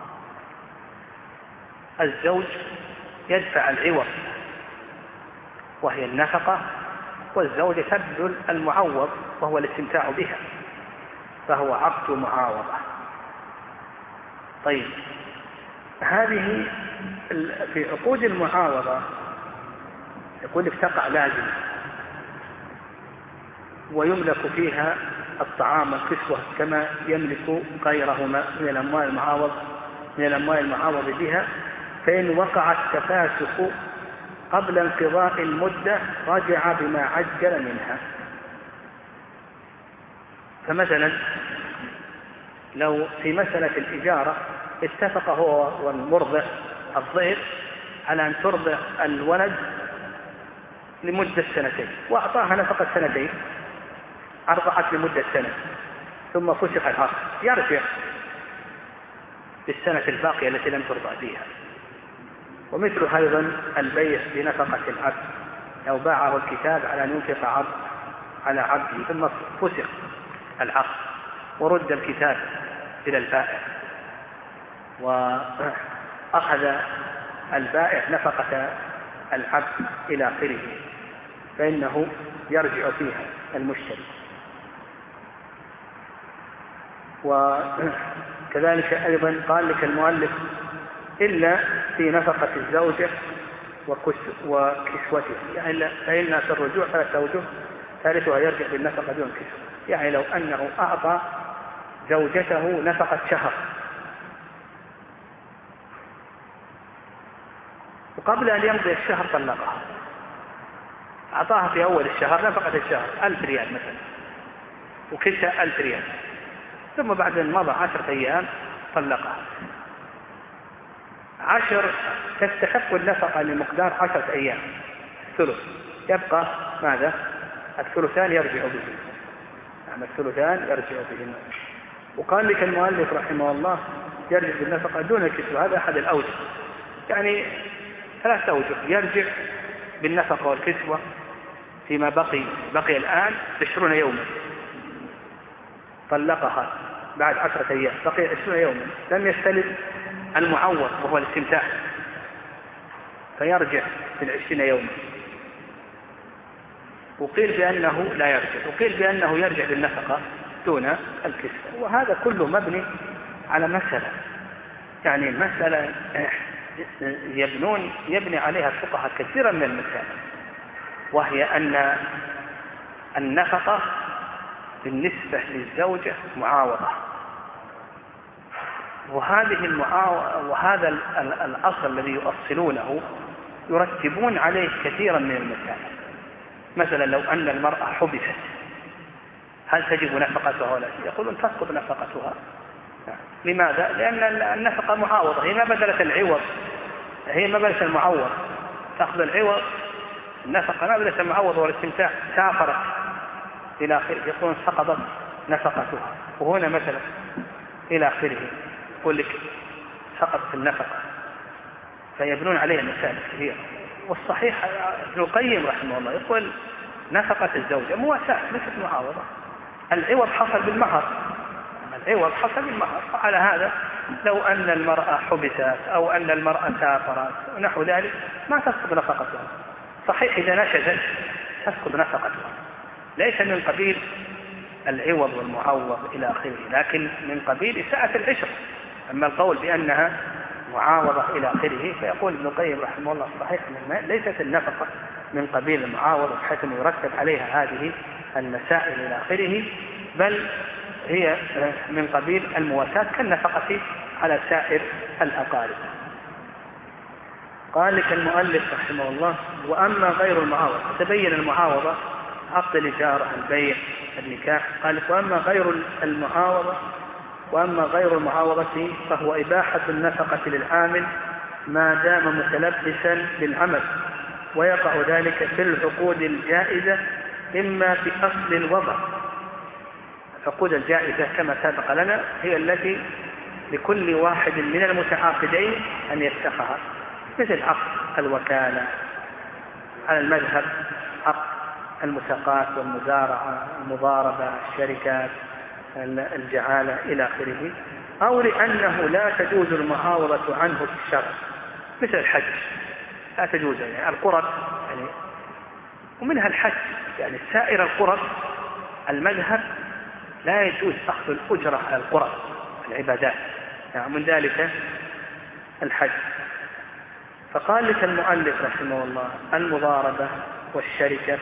الزوج يدفع العوض وهي النفقة، والزوجة تبذل المعوض وهو الاستمتاع بها، فهو عقد معاوضة. طيب، هذه في عقود المعاوضة يقول لك تقع لازم ويملك فيها الطعام والكسوة كما يملك غيرهما من الأموال المعاوض من الأموال المعاوض بها، فإن وقع التفاسخ قبل انقضاء المدة رجع بما عجل منها. فمثلا لو في مسألة الإجارة اتفق هو والمرضع الضيف على أن ترضع الولد لمدة سنتين، وأعطاها نفقة سنتين، أرضعت لمدة سنة ثم فسخ العقد، يرجع بالسنة الباقية التي لم ترضع فيها. ومثل أيضا البيع بنفقة العبد، لو باعه الكتاب على أن ينفق عبد على عبده ثم فسخ العقد ورد الكتاب إلى البائع وأخذ البائع نفقة العبد إلى آخره، فإنه يرجع فيها المشتري. وكذلك أيضا قال لك المؤلف إلا في نفقة الزوجة وكسوته، يعني فإن في الرجوع ثلاثة أوجه، ثالثها يرجع بالنفقة دون كسوة. يعني لو أنه أعطى زوجته نفقة شهر وقبل أن يمضي الشهر طلقها، أعطاها في أول الشهر نفقة الشهر ألف ريال مثلا وكسها ألف ريال، ثم بعد أن مضى عشرة أيام طلقها. عشر تستحق النفقة لمقدار عشرة أيام، ثلث يبقى ماذا؟ الثلثان يرجع به، يعني الثلثان يرجع به. وقال لك المؤلف رحمه الله يرجع بالنفقة دون الكسوة، هذا أحد الأوجه، يعني ثلاثة أوجه: يرجع بالنفقة والكسوة فيما بقي بقي الآن عشرون يوما، طلقها بعد عشرة أيام بقي عشرون يوما، لم يستلم المعوض وهو الاستمتاع، فيرجع في العشرين يوما، وقيل بأنه لا يرجع، وقيل بأنه يرجع بالنفقة دون الكسوة. وهذا كله مبني على مسألة، يعني مسألة يبنون يبني عليها الفقهاء كثيرا من المسائل، وهي أن النفقة بالنسبة للزوجة معاوضة، وهذه المعاوضة وهذا الأصل الذي يؤصلونه يرتبون عليه كثيرا من المسائل. مثلا لو أن المرأة حبست هل تجب نفقتها ولا؟ يقولون تسقط نفقتها. لماذا؟ لأن النفقة معاوضة، هي ما بدلت العوض، هي ما بدلت المعوض، تأخذ العوض، النفقة ما بدلت المعوض والاستمتاع. سافرت إلى آخره يقولون سقطت نفقتها. وهنا مثلا إلى آخره يقول لك سقطت النفقة، فيبنون عليها مسائل كثيرة. والصحيح ابن القيم رحمه الله يقول نفقة الزوجة مواساة ليست معاوضة، العوض حصل بالمهر، العوض حصل بالمهر. وعلى هذا لو أن المرأة حبست أو أن المرأة سافرت ونحو ذلك ما تسقط نفقتها. صحيح إذا نشزت تسقط نفقتها، ليس من قبيل العوض والمعوض إلى آخره، لكن من قبيل إساءة العشر. أما القول بأنها معاوضة إلى آخره فيقول ابن القيم رحمه الله صحيح أنها ليست النفقة من قبيل المعاوضة بحيث أن يرتب عليها هذه المسائل إلى آخره، بل هي من قبيل المواساة كالنفقة على سائر الأقارب. قال لك المؤلف رحمه الله وأما غير المعاوضة، تبين المعاوضة عقد الإجارة، البيع، النكاح. قال وأما غير المعاوضة وأما غير المعاوضة فهو إباحة النفقة للعامل ما دام متلبسا بالعمل، ويقع ذلك في العقود الجائزة إما في أصل الوضع. العقود الجائزة كما سبق لنا هي التي لكل واحد من المتعاقدين أن يفسخها، مثل عقد الوكالة على المذهب، عقد المساقات والمزارعة، المضاربة، الشركات، الجعالة إلى آخره، أو لأنه لا تجوز المعاوضة عنه في الشرع، مثل الحج لا تجوز، يعني القرض يعني ومنها الحج، يعني سائر القرض المذهب لا يجوز أخذ الأجرة على القرض العبادات، يعني من ذلك الحج. فقال لك المؤلف رحمه الله المضاربة والشركة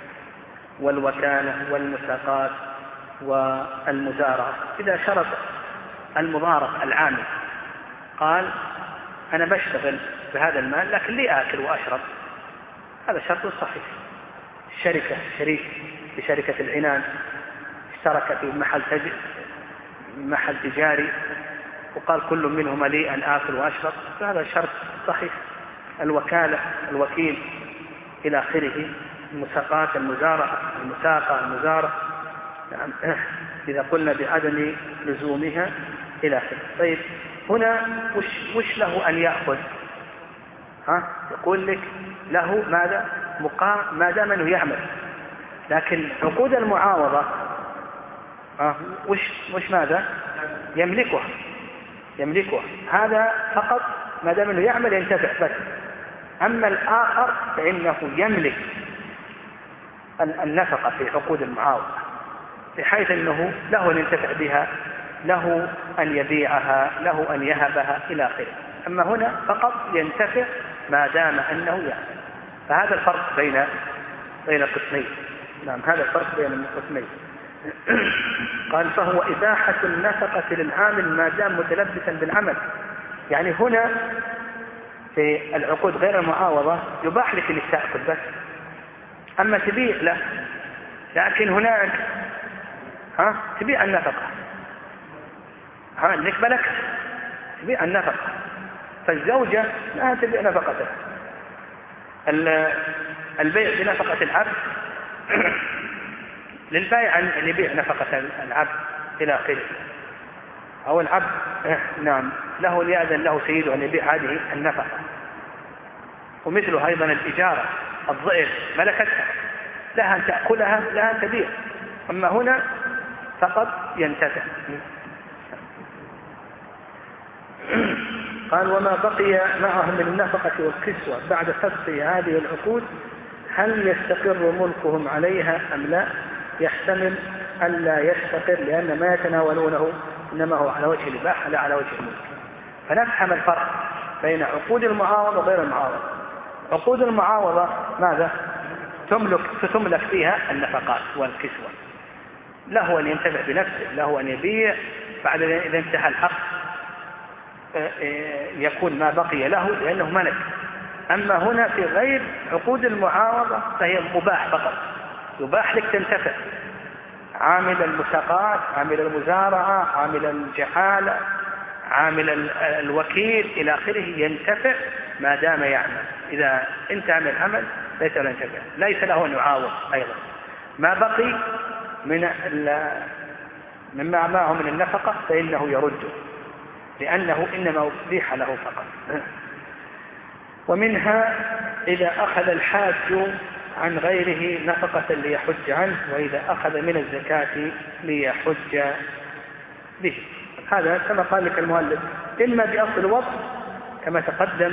والوكالة والمساقات والمزارعة، إذا شرط المضارب العامل قال أنا بشتغل بهذا المال لكن لي آكل وأشرب، هذا شرط صحيح. الشركة شريك في شركة العنان اشترك في محل تج... محل تجاري وقال كل منهما لي أن آكل وأشرب، هذا شرط صحيح. الوكالة الوكيل إلى آخره. المساقات المزارعة، المساقة المزارع، يعني إذا قلنا بعدم لزومها إلى آخره. طيب هنا وش, وش له أن يأخذ؟ ها يقول لك له ماذا؟ مقام ما دام أنه يعمل، لكن عقود المعاوضة ها وش, وش ماذا؟ يملكها يملكها هذا فقط ما دام أنه يعمل ينتفع بس. أما الآخر فإنه يملك النفقة في عقود المعاوضة بحيث أنه له أن ينتفع بها، له أن يبيعها، له أن يهبها إلى آخره. أما هنا فقط ينتفع ما دام أنه يعمل. فهذا الفرق بين بين القسمين. نعم هذا الفرق بين القسمين. قال فهو إباحة النفقة للعامل ما دام متلبسا بالعمل، يعني هنا في العقود غير المعاوضة يباح لك أن تأكل بس، أما تبيع لا، لكن هناك ها تبيع النفقة، ها انك ملكت تبيع النفقة، فالزوجة لا تبيع نفقته. البيع بنفقة العبد للبائع أن يبيع نفقة العبد إلى آخره، أو العبد نعم له أن يأذن له سيده أن يبيع هذه النفقة. ومثله أيضا الإجارة، الضئر ملكتها لها أن تأكلها لها أن تبيع، أما هنا فقط ينتفع. قال وما بقي معهم من النفقة والكسوة بعد فسخ هذه العقود هل يستقر ملكهم عليها أم لا؟ يحتمل ألا يستقر لأن ما يتناولونه إنما هو على وجه الإباحة لا على وجه الملك. فنفهم الفرق بين عقود المعاوضة وغير المعاوضة. عقود المعاوضة ماذا؟ تملك تملك فيها النفقات والكسوة، له أن ينتفع بنفسه، له أن يبيع بعد إذا انتهى الحق يكون ما بقي له لأنه ملك. أما هنا في غير عقود المعاوضة فهي مباح فقط، يباح لك تنتفع، عامل المساقات، عامل المزارعة، عامل الجحالة، عامل الوكيل إلى آخره ينتفع ما دام يعمل. إذا انتهى من العمل ليس له ينتفع، ليس له أن يعاوض أيضا. ما بقي من مما معه من النفقة فإنه يرده لأنه إنما أبيح له فقط. ومنها إذا أخذ الحاج عن غيره نفقة ليحج عنه، وإذا أخذ من الزكاة ليحج به. هذا كما قال لك المؤلف إما بأصل الوضع كما تقدم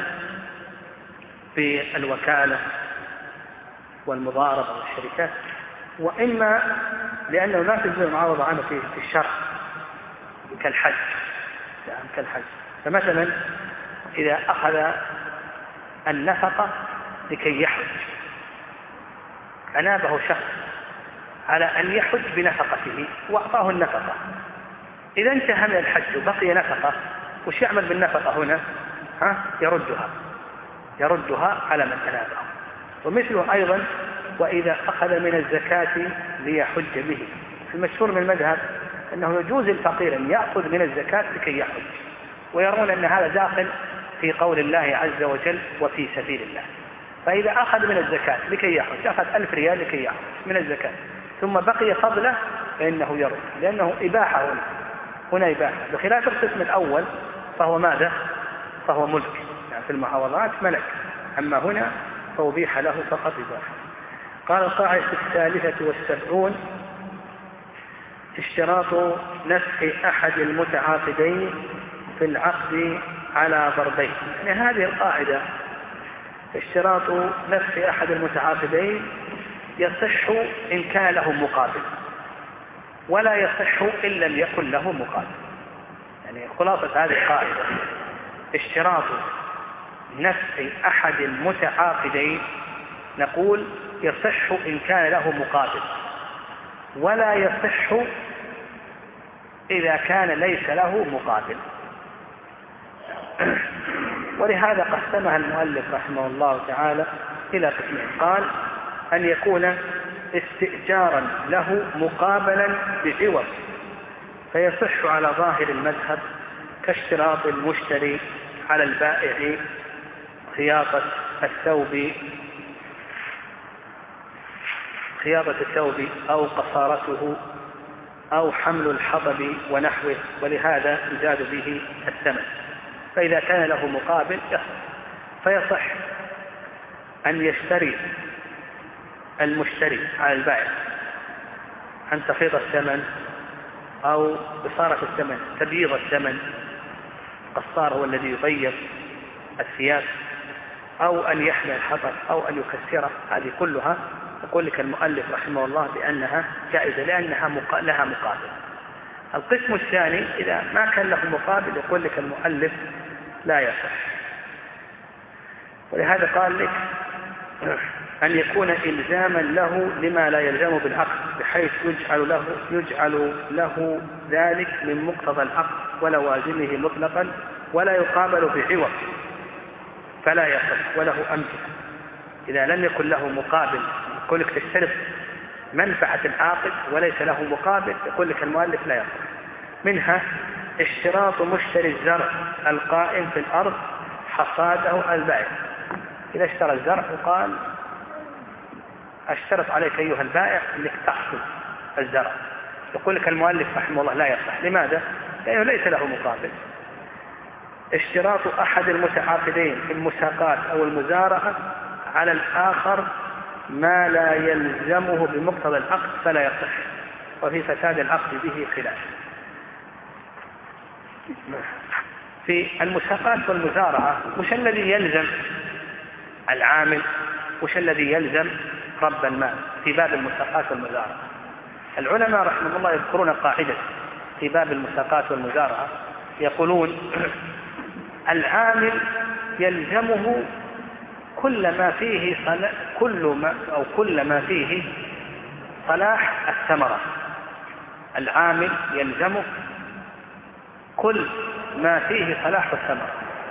في الوكالة والمضاربة والشركات، وإما لأنه لا تجوز المعاوضة عنه في الشرع كالحج كالحج. فمثلا إذا أخذ النفقة لكي يحج، أنابه شخص على أن يحج بنفقته وأعطاه النفقة، إذا انتهى من الحج وبقي نفقة وش يعمل بالنفقة هنا؟ ها؟ يردها يردها على من أنابه. ومثله أيضا وإذا أخذ من الزكاة ليحج به. المشهور من المذهب أنه يجوز الفقير أن يأخذ من الزكاة لكي يحج، ويرون أن هذا داخل في قول الله عز وجل وفي سبيل الله. فإذا أخذ من الزكاة لكي يحج، أخذ ألف ريال لكي يحج من الزكاة ثم بقي فضله فإنه يرد، لأنه إباحة هنا هنا إباحة، بخلاف القسم الأول فهو ماذا؟ فهو ملك، يعني في المعاوضات ملك، أما هنا فأبيح له فقط إباحة. قال القاعدة الثالثة والسبعون اشتراط نسخ أحد المتعاقدين في العقد على ضربين. يعني هذه القاعدة اشتراط نسخ أحد المتعاقدين يصح إن كان له مقابل، ولا يصح إن لم يكن له مقابل. يعني خلاصة هذه القاعدة اشتراط نسخ أحد المتعاقدين نقول يصح إن كان له مقابل، ولا يصح إذا كان ليس له مقابل. ولهذا قسمها المؤلف رحمه الله تعالى إلى قسمين. قال أن يكون استئجارا له مقابلا بعوض فيصح على ظاهر المذهب كاشتراط المشتري على البائع خياطة الثوب خياطة الثوب أو قصارته أو حمل الحطب ونحوه، ولهذا يزاد به الثمن. فإذا كان له مقابل فيصح أن يشتري المشتري على البائع عن تخفيض الثمن أو بصارة الثمن، تبييض الثمن، قصار هو الذي يبيض الثياب، أو أن يحمل الحطب أو أن يكسره. هذه كلها يقول لك المؤلف رحمه الله بأنها جائزة لأنها مقا... لها مقابل. القسم الثاني إذا ما كان له مقابل يقول لك المؤلف لا يصح. ولهذا قال لك أن يكون إلزاما له لما لا يلزم بالعقد، بحيث يجعل له, يجعل له ذلك من مقتضى العقد ولوازمه مطلقا ولا يقابل بعوض فلا يصح. وله أمثلة إذا لم يكن له مقابل يقول لك تشترط منفعة العاقد وليس له مقابل، يقول لك المؤلف لا يصح. منها اشتراط مشتري الزرع القائم في الأرض حصاده البائع. إذا اشترى الزرع وقال اشترط عليك أيها البائع أنك تحصد الزرع، يقول لك المؤلف رحمه الله لا يصح. لماذا؟ لأنه ليس له مقابل. اشتراط أحد المتعاقدين في المساقات أو المزارعة على الآخر ما لا يلزمه بمقتضى العقد فلا يصح، وفي فساد العقد به خلاف. في المساقات والمزارعة وش الذي يلزم العامل وش الذي يلزم رب المال في باب المساقات والمزارعة؟ العلماء رحمه الله يذكرون قاعدة في باب المساقات والمزارعة، يقولون العامل يلزمه كل ما فيه صلاح كل ما أو كل ما فيه صلاح الثمرة. العامل يلزمه كل ما فيه صلاح الثمرة،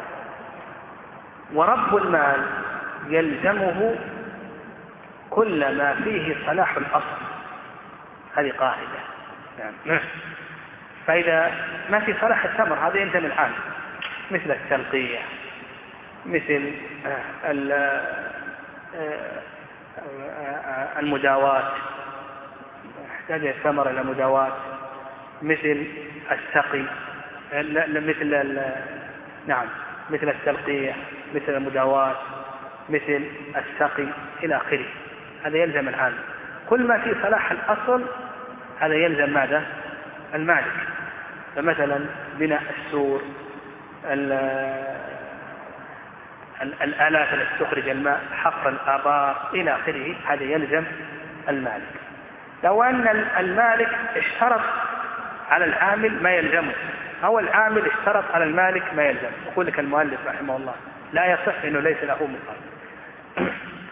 ورب المال يلزمه كل ما فيه صلاح الأصل. هذه قاعدة يعني. فإذا ما في صلاح الثمر هذا يلزم العامل، مثل التلقية، مثل المداواة، يحتاج الثمر إلى مداواة، مثل السقي، مثل نعم مثل التلقية، مثل المداواة، مثل السقي إلى آخره. هذا يلزم العامل. كل ما في صلاح الأصل هذا يلزم ماذا؟ المالك. فمثلا بناء السور، الآلات التي تخرج الماء، حفر الآبار إلى آخره، هذا يلزم المالك. لو أن المالك اشترط على العامل ما يلزمه أو العامل اشترط على المالك ما يلزم، يقول لك المؤلف رحمه الله لا يصح إنه ليس له مقابل.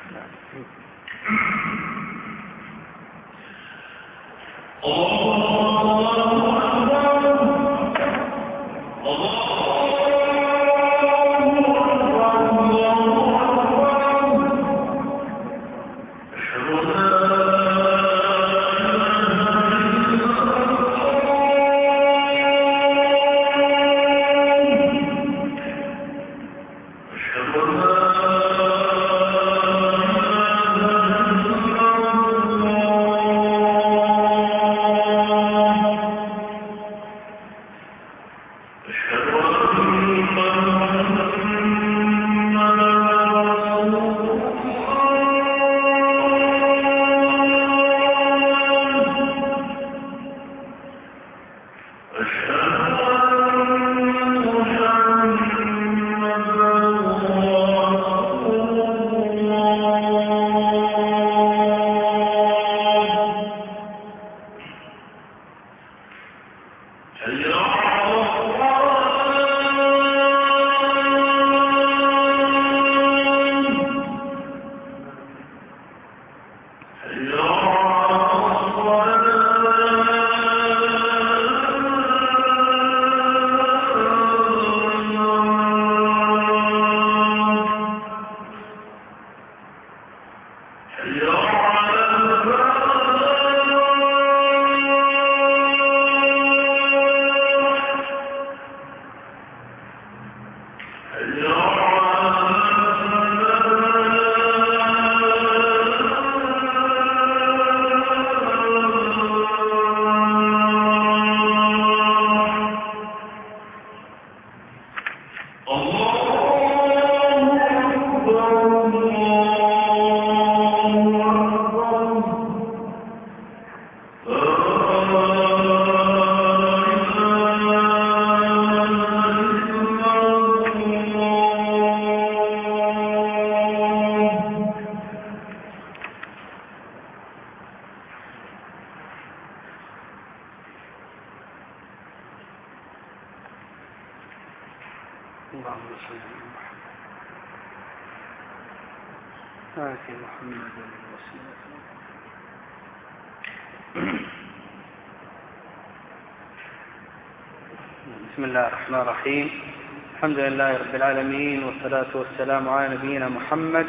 بسم الله الرحمن الرحيم. الحمد لله رب العالمين، والصلاة والسلام على نبينا محمد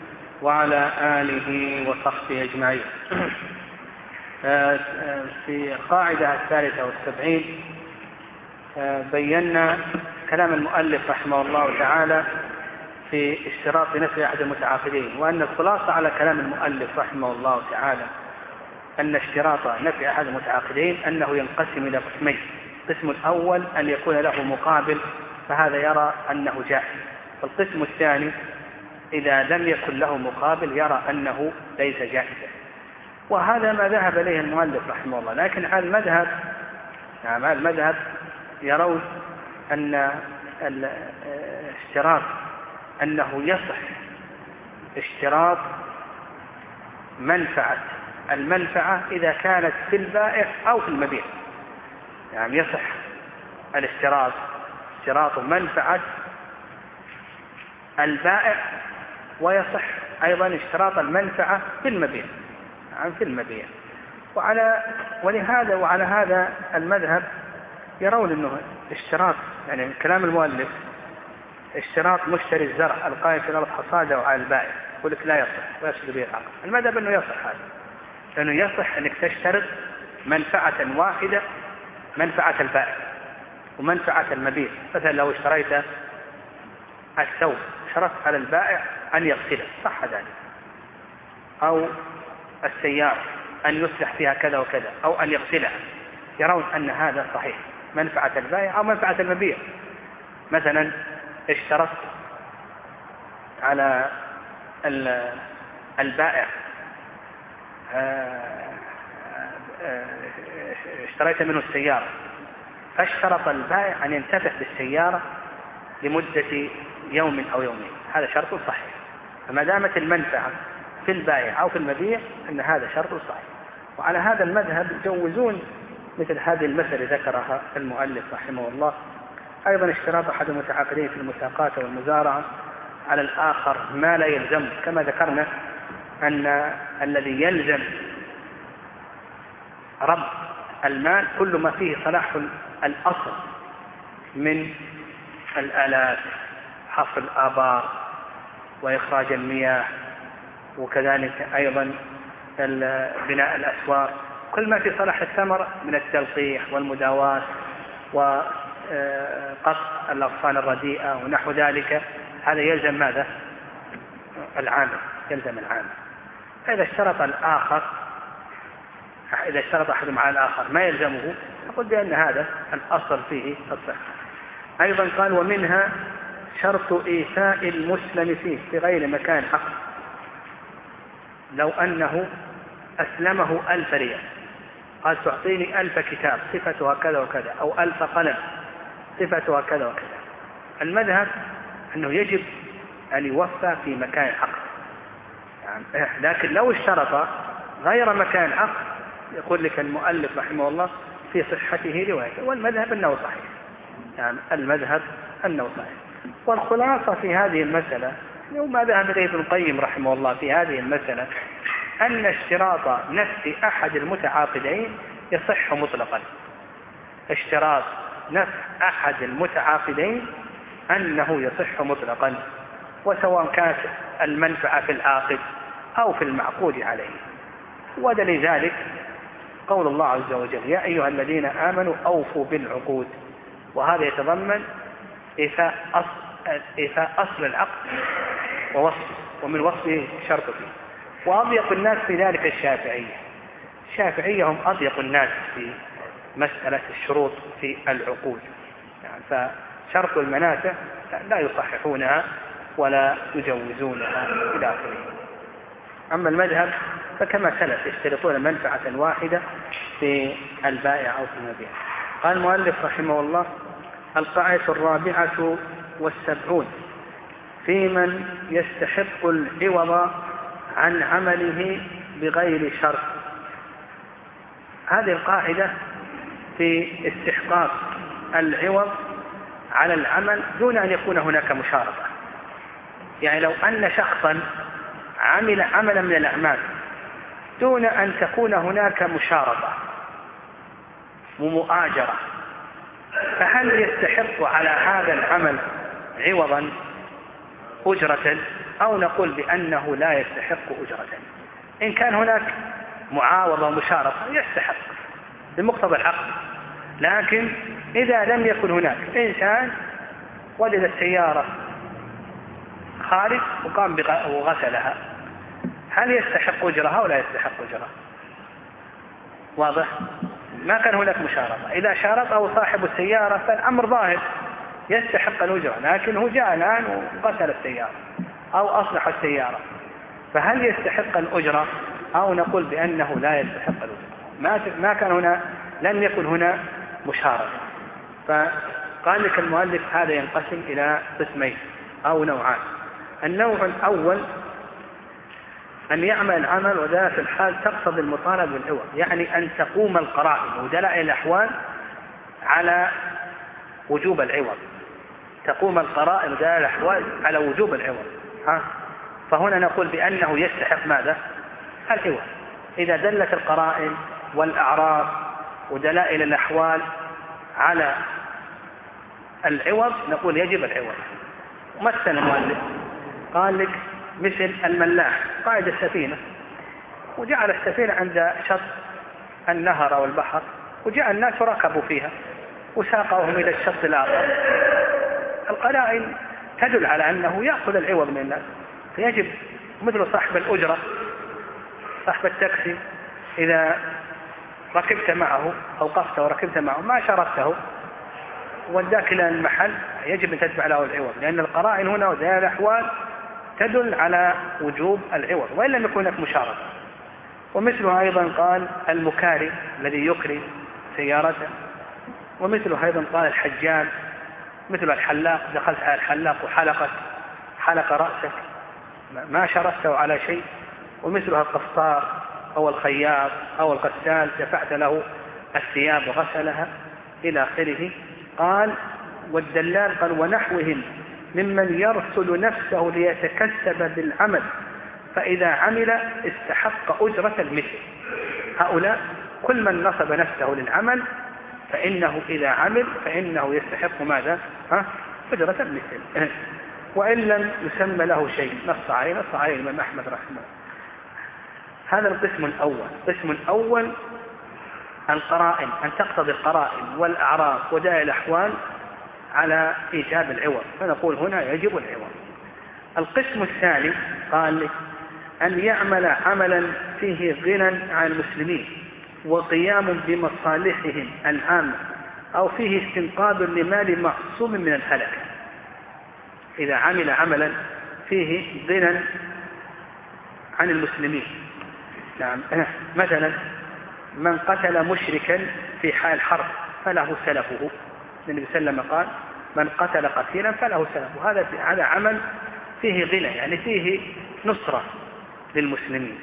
وعلى آله وصحبه أجمعين. في القاعدة الثالثة والسبعين بينا كلام المؤلف رحمه الله تعالى في اشتراط نفي أحد المتعاقدين، وأن الخلاصة على كلام المؤلف رحمه الله تعالى أن اشتراط نفي أحد المتعاقدين أنه ينقسم إلى قسمين. القسم الأول أن يكون له مقابل، فهذا يرى أنه جائز. والقسم الثاني إذا لم يكن له مقابل يرى أنه ليس جائزا. وهذا ما ذهب إليه المؤلف رحمه الله. لكن على المذهب، نعم على المذهب يرون أن اشتراط أنه يصح اشتراط منفعة المنفعة إذا كانت في البائع أو في المبيع. يعني يصح الاشتراط اشتراط منفعة البائع، ويصح أيضا اشتراط المنفعة في المبيع، يعني في المبيع. وعلى ولهذا وعلى هذا المذهب يرون أنه اشتراط، يعني كلام المؤلف اشتراط مشتري الزرع القائم في الأرض حصاده على البائع، يقول لك لا يصح ويفسد به العقد. المذهب أنه يصح هذا، لأنه يصح أنك تشترط منفعة واحدة، منفعة البائع ومنفعة المبيع. مثلا لو اشتريت الثوب شرطت على البائع أن يغسله، صح ذلك، أو السيارة أن يصلح فيها كذا وكذا أو أن يغسلها، يرون أن هذا صحيح، منفعة البائع أو منفعة المبيع. مثلا اشترطت على البائع، اشتريت منه السيارة، فاشترط البائع أن ينتفع بالسيارة لمدة يوم أو يومين، هذا شرط صحيح. فما دامت المنفعة في البائع أو في المبيع أن هذا شرط صحيح. وعلى هذا المذهب يجوزون مثل هذه المسألة ذكرها المؤلف رحمه الله. أيضا اشتراط أحد المتعاقدين في المساقات والمزارعة على الآخر ما لا يلزم، كما ذكرنا أن الذي يلزم رب المال كل ما فيه صلاح الأصل من الآلات، حفر الآبار وإخراج المياه، وكذلك أيضا بناء الأسوار، كل ما في صلاح الثمر من التلقيح والمداواة وقطع الأغصان الرديئة ونحو ذلك، هذا يلزم ماذا؟ العامل، يلزم العامل. إذا اشترط الآخر، إذا اشترط أحدهم على الآخر ما يلزمه، نقول بأن هذا الأصل فيه الصحة. أيضا قال ومنها شرط إيفاء المسلم فيه في غير مكان حق، لو أنه أسلمه ألف ريال، قال تعطيني ألف كتاب صفتها كذا وكذا، أو ألف قلم صفتها كذا وكذا، المذهب أنه يجب أن يوفى في مكان حق. يعني لكن لو اشترط غير مكان حق يقول لك المؤلف رحمه الله في صحته رواية، والمذهب أنه صحيح، يعني المذهب أنه صحيح. والخلاصة في هذه المسألة وما ذهب إليه ابن القيم رحمه الله في هذه المسألة أن اشتراط نفس أحد المتعاقدين يصح مطلقا. اشتراط نفس أحد المتعاقدين أنه يصح مطلقا، وسواء كانت المنفعة في العاقد أو في المعقود عليه. ودليل ذلك قول الله عز وجل يا أيها الذين آمنوا أوفوا بالعقود، وهذا يتضمن إيفاء أصل, إيفاء أصل العقد ووصفه، ومن وصفه شرط فيه. وأضيق الناس في ذلك الشافعية، الشافعية هم أضيق الناس في مسألة الشروط في العقود، يعني فشرط المنافع لا يصححونها ولا يجوزونها إلى آخره. أما المذهب فكما سلف يشترطون منفعة واحدة في البائع أو في المبيع. قال المؤلف رحمه الله القاعدة الرابعة والسبعون في من يستحق العوض عن عمله بغير شرط. هذه القاعدة في استحقاق العوض على العمل دون أن يكون هناك مشارطة. يعني لو أن شخصا عمل عملا من الأعمال دون أن تكون هناك مشارطة ومؤاجرة، فهل يستحق على هذا العمل عوضا أجرة، أو نقول بأنه لا يستحق أجرة؟ إن كان هناك معاوضة ومشارطة يستحق بمقتضى العقد، لكن إذا لم يكن هناك إنسان وجد السيارة خارج وقام وغسلها، هل يستحق أجرها أو لا يستحق أجرها؟ واضح؟ ما كان هناك مشارطة. إذا شارط أو صاحب السيارة فالأمر ظاهر يستحق الأجرة، لكنه جاء الآن وغسل السيارة أو أصلح السيارة، فهل يستحق الأجرة أو نقول بأنه لا يستحق الأجرة؟ ما ما كان هنا، لم يكن هنا مشارطة. قال لك المؤلف هذا ينقسم إلى قسمين أو نوعان. النوع الأول أن يعمل العمل ودلالة الحال تقتضي المطالب بالعوض، يعني أن تقوم القرائن ودلائل الأحوال على وجوب العوض، تقوم القرائن ودلائل الأحوال على وجوب العوض. ها؟ فهنا نقول بأنه يستحق ماذا؟ العوض. إذا دلت القرائن والأعراف ودلائل الأحوال على العوض نقول يجب العوض. مثل المؤلف قال لك مثل الملاح قائد السفينة وجعل السفينة عند شط النهر أو البحر وجاء الناس ركبوا فيها وساقوهم إلى الشط الآخر، القرائن تدل على أنه يأخذ العوض من الناس، فيجب مثل صاحب الأجرة صاحب التاكسي إذا ركبت معه أوقفت وركبت معه ما شرفته وداك إلى المحل يجب أن تدفع له العوض، لأن القرائن هنا ودلائل الأحوال تدل على وجوب العوض وإن لم يكن هناك مشاركة. ومثله أيضا قال المكاري الذي يكري سيارته، ومثله أيضا قال الحجام، مثل الحلاق دخلت على الحلاق وحلقت حلق رأسك ما شرفته على شيء، ومثلها القفطار أو الخياط أو الغسال دفعت له الثياب وغسلها إلى آخره. قال والدلال قال ونحوهم ممن يرسل نفسه ليتكسب بالعمل فإذا عمل استحق أجرة المثل. هؤلاء كل من نصب نفسه للعمل فإنه إذا عمل فإنه يستحق ماذا؟ ها؟ أجرة المثل، وإن لم يسمى له شيء نص عليه نص عليه الإمام أحمد رحمه الله. هذا القسم الأول. القسم الأول القرائن، أن تقتضي القرائن والأعراف ودلائل الأحوال على إيجاب العوض، فنقول هنا يجب العوض. القسم الثاني قال لك أن يعمل عملا فيه غنى عن المسلمين وقيام بمصالحهم العامة أو فيه استنقاذ لمال معصوم من الهلك. إذا عمل عملا فيه غنى عن المسلمين، نعم، مثلا من قتل مشركا في حال حرب فله سلفه، النبي صلى الله عليه وسلم قال من قتل قتيلا فله سلفه. هذا هذا عمل فيه غنى، يعني فيه نصرة للمسلمين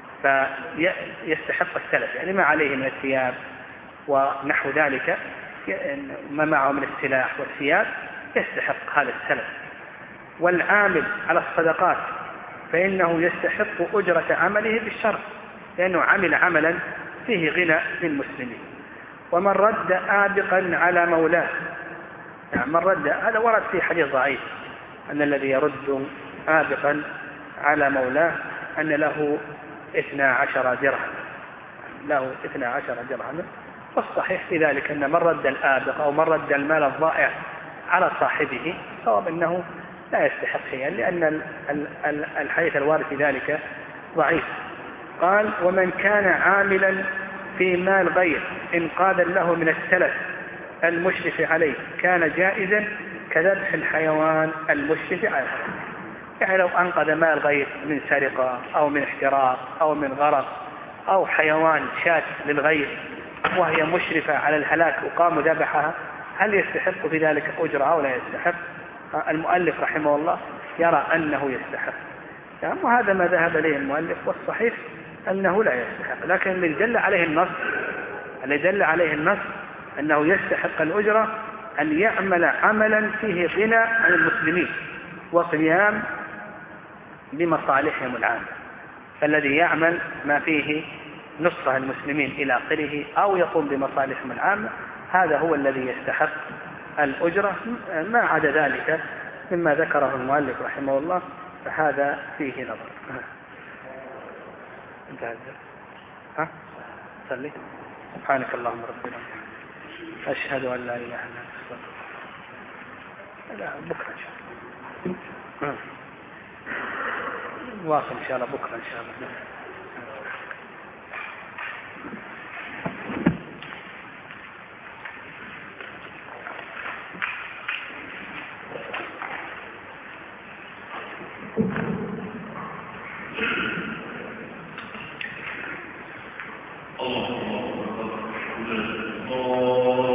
فيستحق السلف، يعني ما عليه من الثياب ونحو ذلك ما معه من السلاح والثياب يستحق هذا السلف. والعامل على الصدقات فإنه يستحق أجرة عمله بالشرع لأنه عمل عملا فيه غنى للمسلمين. ومن رد آبقا على مولاه، يعني من رد، هذا ورد في حديث ضعيف أن الذي يرد آبقا على مولاه أن له اثنا عشر درهم، له اثنا عشر درهم. والصحيح في ذلك أن من رد الآبق أو من رد المال الضائع على صاحبه صواب أنه لا يستحق شيئا، لأن الحديث الوارد في ذلك ضعيف. قال ومن كان عاملا في مال غير إنقاذا له من السلف المشرف عليه كان جائزا كذبح الحيوان المشرف عليه. يعني لو أنقذ مال غير من سرقة أو من احتراق أو من غرق أو حيوان شاة للغير وهي مشرفة على الهلاك وقام ذبحها، هل يستحق في ذلك أجرة أو لا يستحق؟ المؤلف رحمه الله يرى أنه يستحق، يعني وهذا ما ذهب إليه المؤلف، والصحيح أنه لا يستحق. لكن اللي دل عليه النص اللي دل عليه النص أنه يستحق الأجرة أن يعمل عملا فيه غنى عن المسلمين وقيام بمصالحهم العامة. فالذي يعمل ما فيه نصرة المسلمين إلى آخره أو يقوم بمصالحهم العامة هذا هو الذي يستحق الأجرة. ما عدا ذلك مما ذكره المؤلف رحمه الله فهذا فيه نظر. انتهى ها صلي. سبحانك اللهم ربنا أشهد أن لا إله إلا أنت لا بكرة إن شاء الله واصل إن شاء الله بكرة إن شاء الله. الله